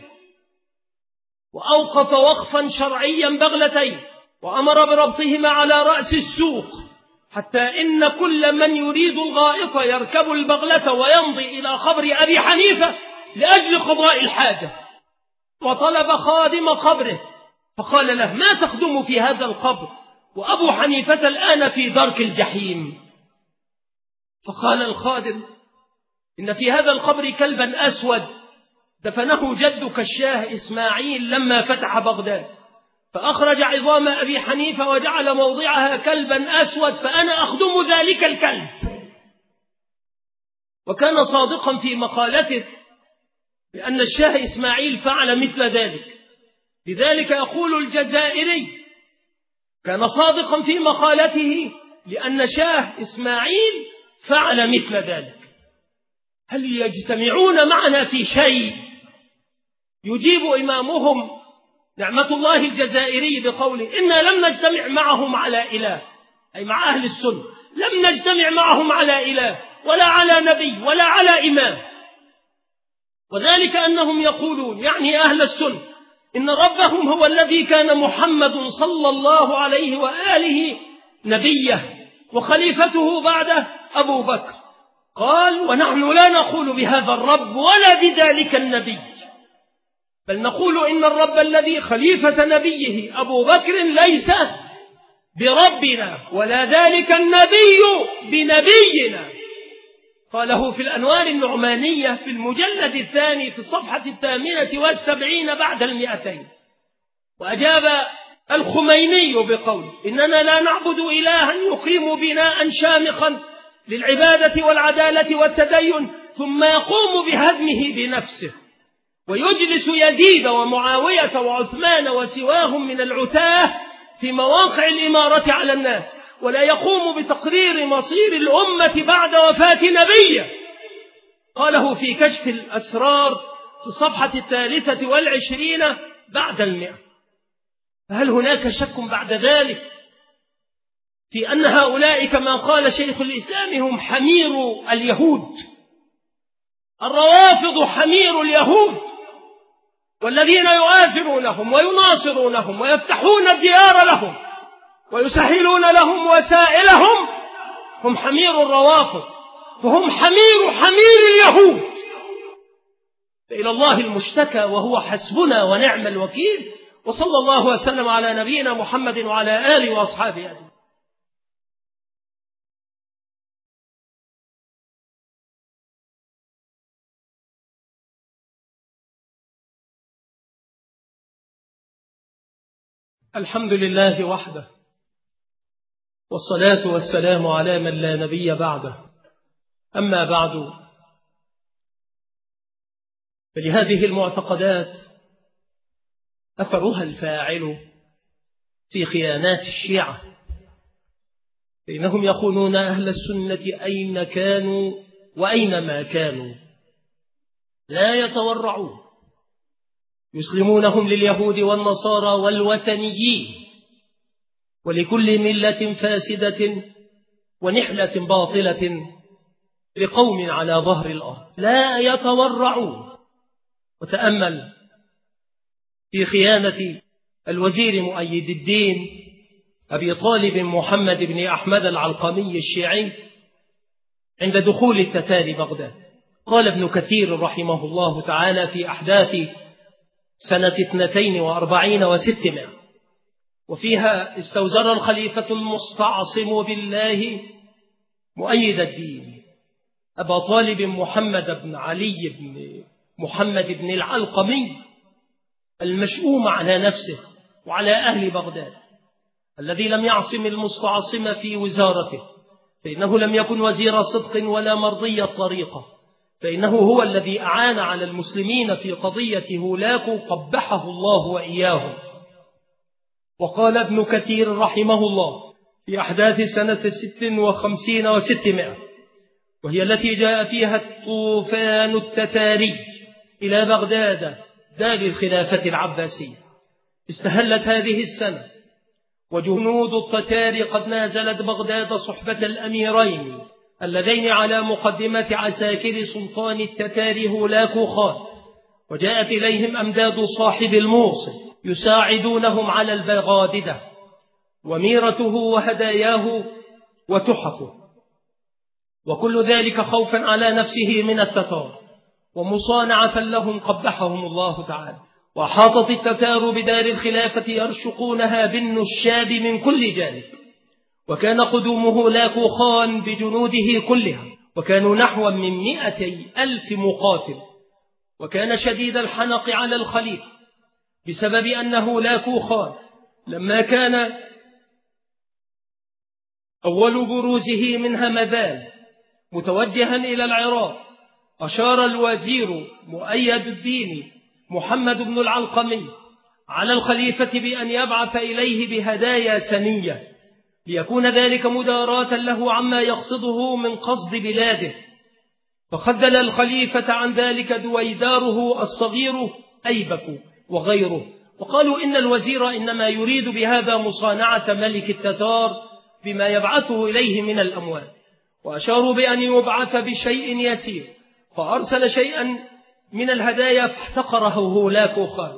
وأوقف وقفا شرعيا بغلتين وأمر بربطهما على رأس السوق حتى إن كل من يريد الغائط يركب البغلة ويمضي إلى قبر أبي حنيفة لأجل قضاء الحاجة. وطلب خادم قبره فقال له ما تخدم في هذا القبر وأبو حنيفة الآن في درك الجحيم؟ فقال الخادم إن في هذا القبر كلبا أسود دفنه جدك الشاه إسماعيل لما فتح بغداد فأخرج عظام أبي حنيفة وجعل موضعها كلبا أسود فأنا أخدم ذلك الكلب. وكان صادقا في مقالته بأن الشاه إسماعيل فعل مثل ذلك. لذلك يقول الجزائري كان صادقا في مقالته لأن شاه إسماعيل فعل مثل ذلك. هل يجتمعون معنا في شيء؟ يجيب إمامهم نعمة الله الجزائري بقوله إنا لم نجتمع معهم على إله، أي مع أهل السنة لم نجتمع معهم على إله ولا على نبي ولا على إمام. وذلك أنهم يقولون يعني أهل السنة إن ربهم هو الذي كان محمد صلى الله عليه وآله نبيه وخليفته بعده أبو بكر. قال ونحن لا نقول بهذا الرب ولا بذلك النبي، بل نقول إن الرب الذي خليفة نبيه أبو بكر ليس بربنا ولا ذلك النبي بنبينا. قاله في الأنوار النعمانية في المجلد الثاني في الصفحة الثامنة والسبعين بعد المئتين. وأجاب الخميني بقول إننا لا نعبد إلها يقيم بناء شامخا للعبادة والعدالة والتدين ثم يقوم بهدمه بنفسه ويجلس يزيد ومعاوية وعثمان وسواهم من العتاه في مواقع الإمارة على الناس ولا يقوم بتقرير مصير الأمة بعد وفاة نبيه. قاله في كشف الأسرار في الصفحة الثالثة والعشرين بعد المئة. فهل هناك شك بعد ذلك في أن هؤلاء كما قال شيخ الإسلام هم حمير اليهود؟ الروافض حمير اليهود، والذين يؤازرونهم ويناصرونهم ويفتحون الديار لهم ويسهلون لهم وسائلهم هم حمير الروافض، فهم حمير حمير اليهود. فإلى الله المشتكى وهو حسبنا ونعم الوكيل. وصلى الله وسلم على نبينا محمد وعلى آله وأصحابه أجمعين. الحمد لله وحده، والصلاة والسلام على من لا نبي بعده. أما بعد، فلهذه المعتقدات أثرها الفاعل في خيانات الشيعة، فإنهم يخونون أهل السنة أين كانوا وأينما كانوا، لا يتورعون، يسلمونهم لليهود والنصارى والوثنيين ولكل ملة فاسدة ونحلة باطلة لقوم على ظهر الأرض، لا يتورعون. وتأمل في خيانة الوزير مؤيد الدين أبي طالب محمد بن أحمد العلقمي الشيعي عند دخول التتار بغداد. قال ابن كثير رحمه الله تعالى في أحداث سنة اثنتين وأربعين وستمائة، وفيها استوزر الخليفة المستعصم بالله مؤيد الدين أبا طالب محمد بن علي بن محمد بن العلقمي المشؤوم على نفسه وعلى أهل بغداد، الذي لم يعصم المستعصم في وزارته، فإنه لم يكن وزير صدق ولا مرضي الطريقة، فإنه هو الذي أعان على المسلمين في قضية هولاكو قبحه الله وإياهم. وقال ابن كثير رحمه الله في أحداث سنة ست وخمسين وستمائة، وهي التي جاء فيها الطوفان التتاري إلى بغداد دار الخلافة العباسية، استهلت هذه السنة وجنود التتار قد نازلت بغداد صحبة الأميرين اللذين على مقدمة عساكر سلطان التتار هولاكو خان، وجاءت إليهم أمداد صاحب الموصل يساعدونهم على البغاددة وميرته وهداياه وتحفه، وكل ذلك خوفا على نفسه من التتار ومصانعة لهم قبحهم الله تعالى. وحاطت التتار بدار الخلافة يرشقونها بالنشاب من كل جانب، وكان قدوم هولاكو خان بجنوده كلها، وكانوا نحو من مئتي ألف مقاتل، وكان شديد الحنق على الخليفة بسبب أن هولاكو خان لما كان أول بروزه من همذان متوجها إلى العراق، أشار الوزير مؤيد الدين محمد بن العلقمي على الخليفة بأن يبعث إليه بهدايا سنية، ليكون ذلك مداراة له عما يقصده من قصد بلاده. فخذل الخليفة عن ذلك دويداره الصغير أيبك وغيره، وقالوا إن الوزير إنما يريد بهذا مصانعة ملك التتار بما يبعثه إليه من الأموال، وأشاروا بأن يبعث بشيء يسير، فأرسل شيئا من الهدايا فاحتقره هولاكو خان،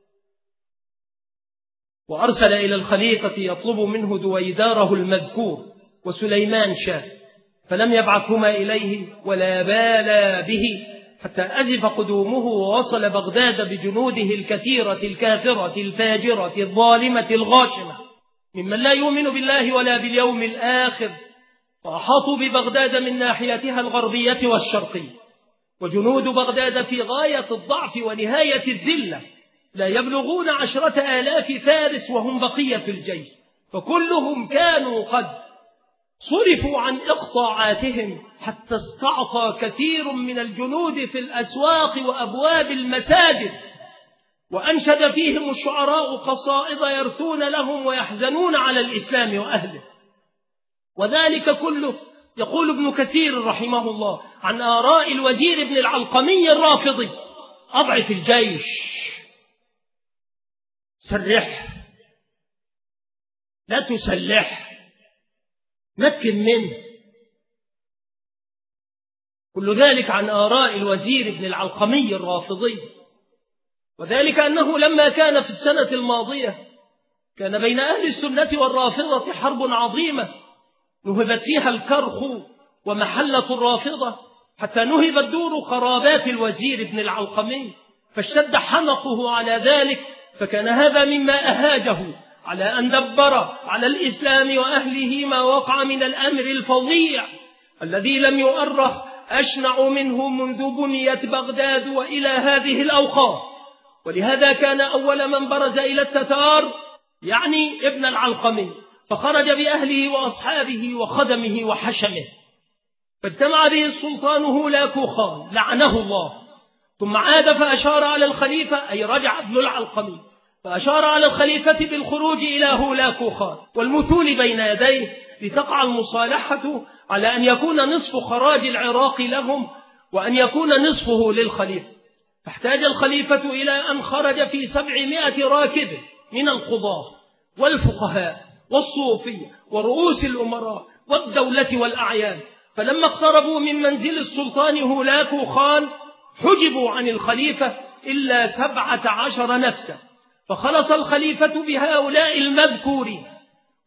وأرسل إلى الخليفة يطلب منه دويداره المذكور وسليمان شاه، فلم يبعثهما إليه ولا بالا به حتى أزف قدومه ووصل بغداد بجنوده الكثيرة الكافرة الفاجرة الظالمة الغاشمة ممن لا يؤمن بالله ولا باليوم الآخر، فأحاطوا ببغداد من ناحيتها الغربية والشرقية، وجنود بغداد في غاية الضعف ونهاية الذلة، لا يبلغون عشرة آلاف فارس وهم بقية الجيش، فكلهم كانوا قد صرفوا عن إقطاعاتهم حتى استعطى كثير من الجنود في الأسواق وأبواب المساجد، وأنشد فيهم الشعراء قصائد يرثون لهم ويحزنون على الإسلام وأهله. وذلك كله يقول ابن كثير رحمه الله عن آراء الوزير ابن العلقمي الرافضي: أضعف الجيش، سرح، لا تسلح، مكن منه. كل ذلك عن آراء الوزير ابن العلقمي الرافضي. وذلك أنه لما كان في السنة الماضية كان بين أهل السنة والرافضة حرب عظيمة نهبت فيها الكرخ ومحلة الرافضة، حتى نهبت دور قرابات الوزير ابن العلقمي، فاشتد حنقه على ذلك، فكان هذا مما أهاجه على أن دبر على الإسلام وأهله ما وقع من الأمر الفظيع الذي لم يؤرخ أشنع منه منذ بنيت بغداد وإلى هذه الأوقات. ولهذا كان أول من برز إلى التتار يعني ابن العلقمي، فخرج بأهله وأصحابه وخدمه وحشمه، فاجتمع به السلطان هولاكو خان لعنه الله، ثم عاد فأشار على الخليفة، أي رجع ابن العلقمي فأشار على الخليفة بالخروج إلى هولاكو خان والمثول بين يديه لتقع المصالحة على أن يكون نصف خراج العراق لهم وأن يكون نصفه للخليفة. فاحتاج الخليفة إلى أن خرج في سبعمائة راكب من القضاة والفقهاء والصوفية ورؤوس الأمراء والدولة والأعيان، فلما اقتربوا من منزل السلطان هولاكو خان حجبوا عن الخليفة إلا سبعة عشر نفسا، فخلص الخليفة بهؤلاء المذكورين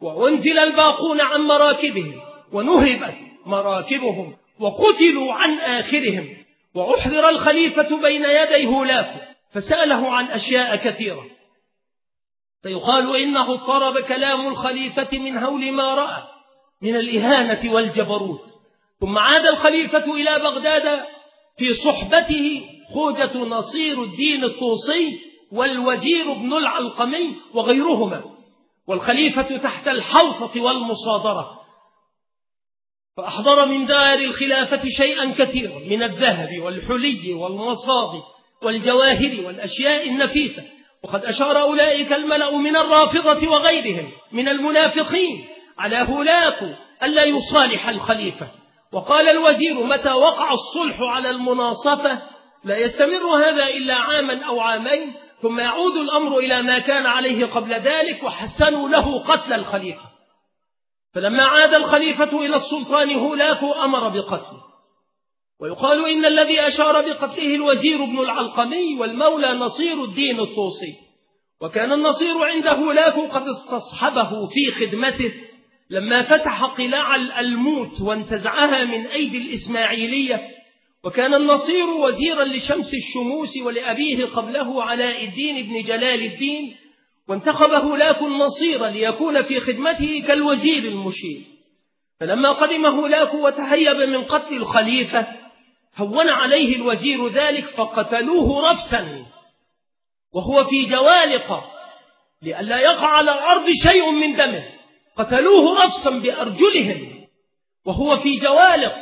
وأنزل الباقون عن مراكبهم ونهبت مراكبهم وقتلوا عن آخرهم، وأحضر الخليفة بين يدي هولاكو فسأله عن أشياء كثيرة، فيقال إنه اضطرب كلام الخليفة من هول ما رأى من الإهانة والجبروت. ثم عاد الخليفة إلى بغداد في صحبته خوجة نصير الدين الطوسي والوزير ابن العلقمي وغيرهما، والخليفة تحت الحوطة والمصادرة، فأحضر من دار الخلافة شيئا كثيرا من الذهب والحلي والمصاغ والجواهر والأشياء النفيسة. وقد أشار أولئك الملأ من الرافضة وغيرهم من المنافقين على هولاكو ألا يصالح الخليفة. وقال الوزير متى وقع الصلح على المناصفة لا يستمر هذا إلا عاما أو عامين، ثم يعود الأمر إلى ما كان عليه قبل ذلك، وحسنوا له قتل الخليفة. فلما عاد الخليفة إلى السلطان هولاكو أمر بقتله. ويقال إن الذي أشار بقتله الوزير ابن العلقمي والمولى نصير الدين الطوسي، وكان النصير عند هولاكو قد استصحبه في خدمته لما فتح قلاع الألموت وانتزعها من أيدي الإسماعيلية، وكان النصير وزيرا لشمس الشموس ولأبيه قبله علاء الدين بن جلال الدين، وانتخب هولاكو النصير ليكون في خدمته كالوزير المشير. فلما قدم هولاكو وتهيب من قتل الخليفة هون عليه الوزير ذلك فقتلوه رفسا وهو في جوالق لئلا يقع على الأرض شيء من دمه، قتلوه رفسا بأرجلهم وهو في جوالق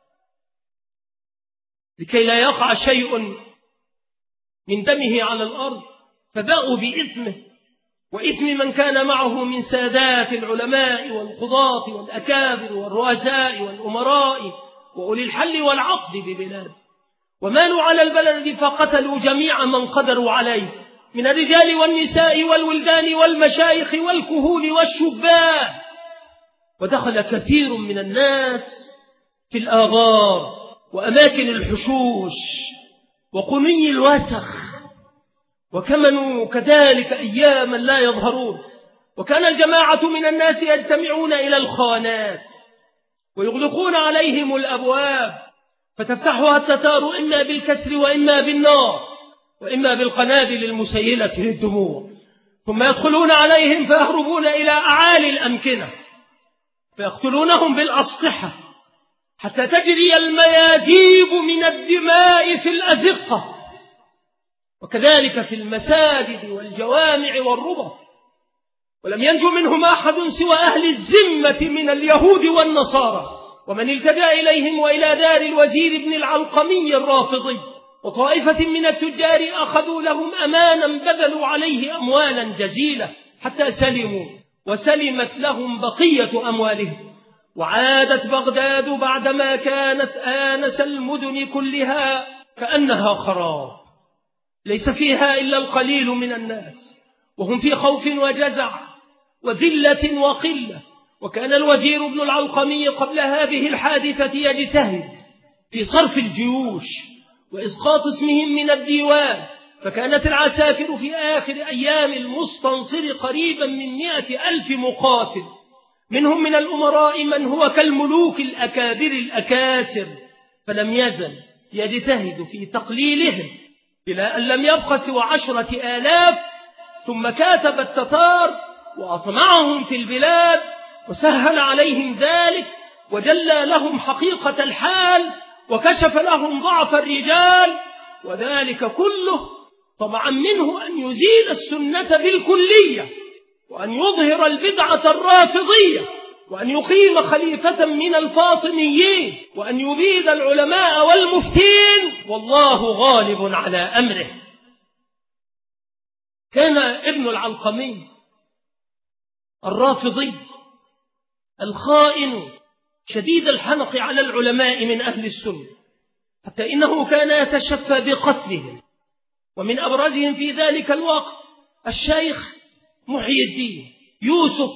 لكي لا يقع شيء من دمه على الأرض، فباءوا بإثمه وإثم من كان معه من سادات العلماء والقضاة والأكابر والرؤساء والأمراء وأولي الحل والعقد ببلاد، ومالوا على البلد فقتلوا جميع من قدروا عليه من الرجال والنساء والولدان والمشايخ والكهول والشبان. ودخل كثير من الناس في الآغار وأماكن الحشوش وقني الوسخ، وكمنوا كذلك أياما لا يظهرون. وكان الجماعة من الناس يجتمعون إلى الخانات ويغلقون عليهم الأبواب فتفتحها التتار إما بالكسر وإما بالنار وإما بالقنابل المسيلة للدموع، ثم يدخلون عليهم فيهربون إلى أعالي الأمكنة فيقتلونهم بالأسطحة حتى تجري المياديب من الدماء في الأزقة، وكذلك في المساجد والجوامع والربط. ولم ينجو منهم أحد سوى أهل الذمة من اليهود والنصارى، ومن التجأ إليهم وإلى دار الوزير ابن العلقمي الرافضي، وطائفة من التجار أخذوا لهم أمانا بذلوا عليه أموالا جزيلة حتى سلموا، وسلمت لهم بقية أموالهم. وعادت بغداد بعدما كانت آنس المدن كلها كأنها خراب، ليس فيها إلا القليل من الناس، وهم في خوف وجزع وذلة وقلة. وكان الوزير ابن العلقمي قبل هذه الحادثة يجتهد في صرف الجيوش وإسقاط اسمهم من الديوان، فكانت العساكر في آخر أيام المستنصر قريبا من مئة ألف مقاتل، منهم من الأمراء من هو كالملوك الأكابر الأكاسر، فلم يزل يجتهد في تقليلهم إلى أن لم يبق سوى عشرة آلاف. ثم كاتب التتار وأطمعهم في البلاد وسهل عليهم ذلك وجلى لهم حقيقة الحال وكشف لهم ضعف الرجال، وذلك كله طبعا منه أن يزيل السنة بالكلية وأن يظهر البدعة الرافضية وأن يقيم خليفة من الفاطميين وأن يبيد العلماء والمفتين، والله غالب على أمره. كان ابن العلقمي الرافضي الخائن شديد الحنق على العلماء من أهل السنة، حتى إنه كان يتشفى بقتلهم، ومن أبرزهم في ذلك الوقت الشيخ محي الدين يوسف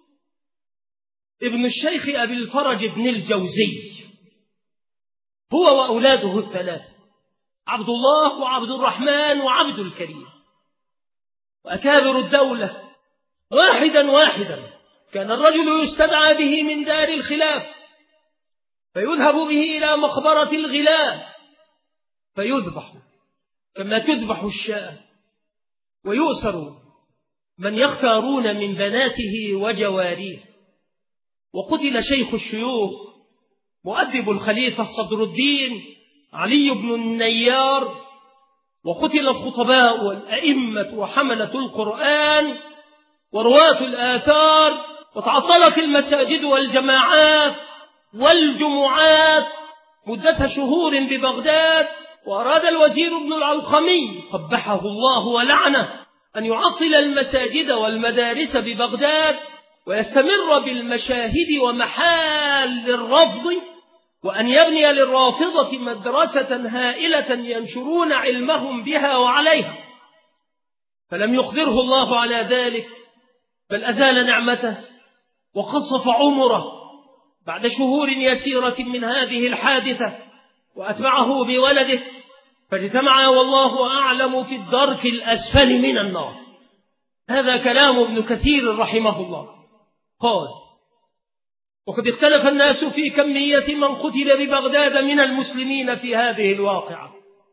ابن الشيخ أبي الفرج بن الجوزي، هو وأولاده الثلاث عبد الله وعبد الرحمن وعبد الكريم، وأكابر الدولة واحدا واحدا كان الرجل يستدعى به من دار الخلاف فيذهب به إلى مقبرة الغلام فيذبح كما تذبح الشاة، ويؤسر من يختارون من بناته وجواريه. وقتل شيخ الشيوخ مؤدب الخليفة صدر الدين علي بن النيار، وقتل الخطباء والأئمة وحملة القرآن ورواة الآثار، وتعطلت المساجد والجماعات والجمعات مدة شهور ببغداد. وأراد الوزير ابن العلقمي قبحه الله ولعنه أن يعطل المساجد والمدارس ببغداد ويستمر بالمشاهد ومحال الرفض، وأن يبني للرافضة مدرسة هائلة ينشرون علمهم بها وعليها. فلم يقدره الله على ذلك، بل أزال نعمته وقصف عمره بعد شهور يسيرة من هذه الحادثة، وأتبعه بولده فاجتمعا والله أعلم في الدرك الأسفل من النار. هذا كلام ابن كثير رحمه الله قال: وقد اختلف الناس في كمية من قتل ببغداد من المسلمين في هذه الواقعة،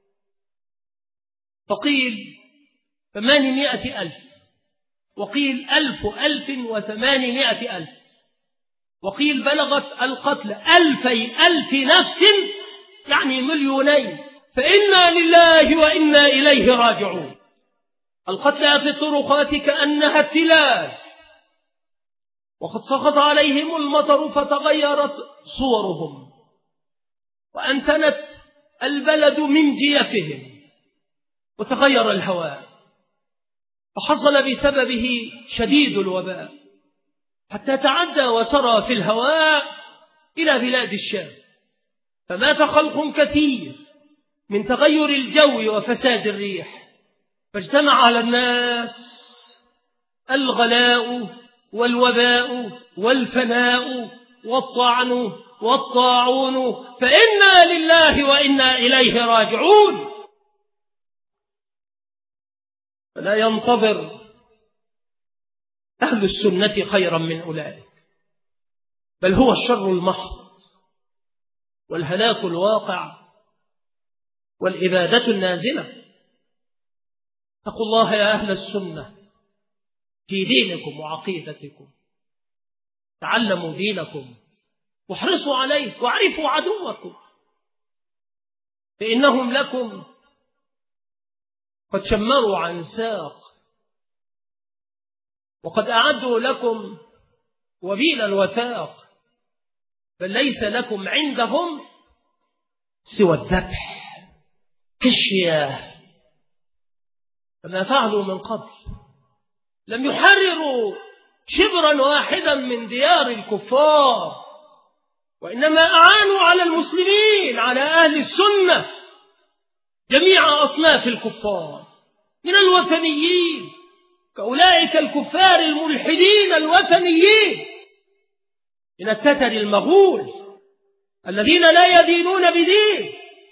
فقيل ثمانمائة ألف، وقيل ألف ألف وثمانمائة ألف، وقيل بلغت القتل ألفي ألف نفس، يعني مليونين. فإنا لله وإنا إليه راجعون. القتلى في الطرقات كأنها التلال، وقد سقط عليهم المطر فتغيرت صورهم، وأنتنت البلد من جيفهم، وتغير الهواء، فحصل بسببه شديد الوباء حتى تعدى وسرى في الهواء إلى بلاد الشام، فمات خلق كثير من تغير الجو وفساد الريح، فاجتمع على الناس الغلاء والوباء والفناء والطعن والطاعون، فإنا لله وإنا إليه راجعون. فلا ينتظر أهل السنة خيرا من أولئك، بل هو الشر المحض والهلاك الواقع والإبادة النازلة. اتقوا الله يا أهل السنة في دينكم وعقيدتكم، تعلموا دينكم واحرصوا عليه، واعرفوا عدوكم، فإنهم لكم قد شمروا عن ساق، وقد أعدوا لكم وبيل الوثاق، بل ليس لكم عندهم سوى الذبح كالشياه كما فعلوا من قبل. لم يحرروا شبرا واحدا من ديار الكفار، وإنما أعانوا على المسلمين، على أهل السنة، جميع أصناف الكفار من الوثنيين كأولئك الكفار الملحدين الوثنيين، من التتر المغول الذين لا يدينون بدين،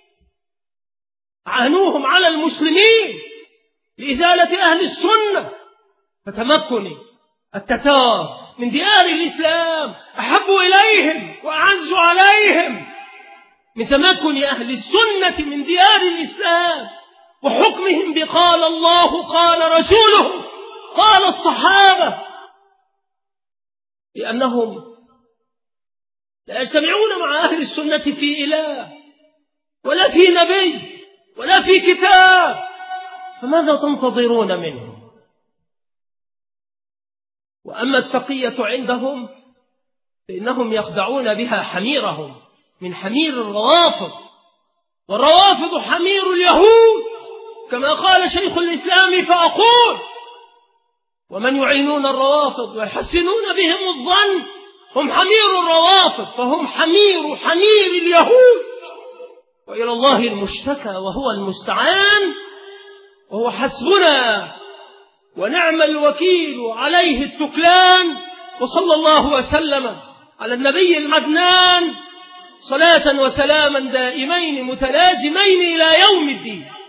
عانوهم على المسلمين لإزالة أهل السنة، فتمكن التتار من ديار الإسلام أحب إليهم وأعز عليهم من تمكن أهل السنة من ديار الإسلام وحكمهم بقال الله قال رسوله قال الصحابة، لأنهم لا يجتمعون مع أهل السنة في إله ولا في نبي ولا في كتاب، فماذا تنتظرون منهم؟ وأما التقية عندهم فإنهم يخدعون بها حميرهم من حمير الروافض، والروافض حمير اليهود كما قال شيخ الإسلام فأقول: ومن يعينون الروافض ويحسنون بهم الظن هم حمير الروافض، فهم حمير حمير اليهود، وإلى الله المشتكى وهو المستعان، وهو حسبنا ونعم الوكيل عليه التكلان. وصلى الله وسلم على النبي العدنان صلاة وسلاما دائمين متلازمين إلى يوم الدين.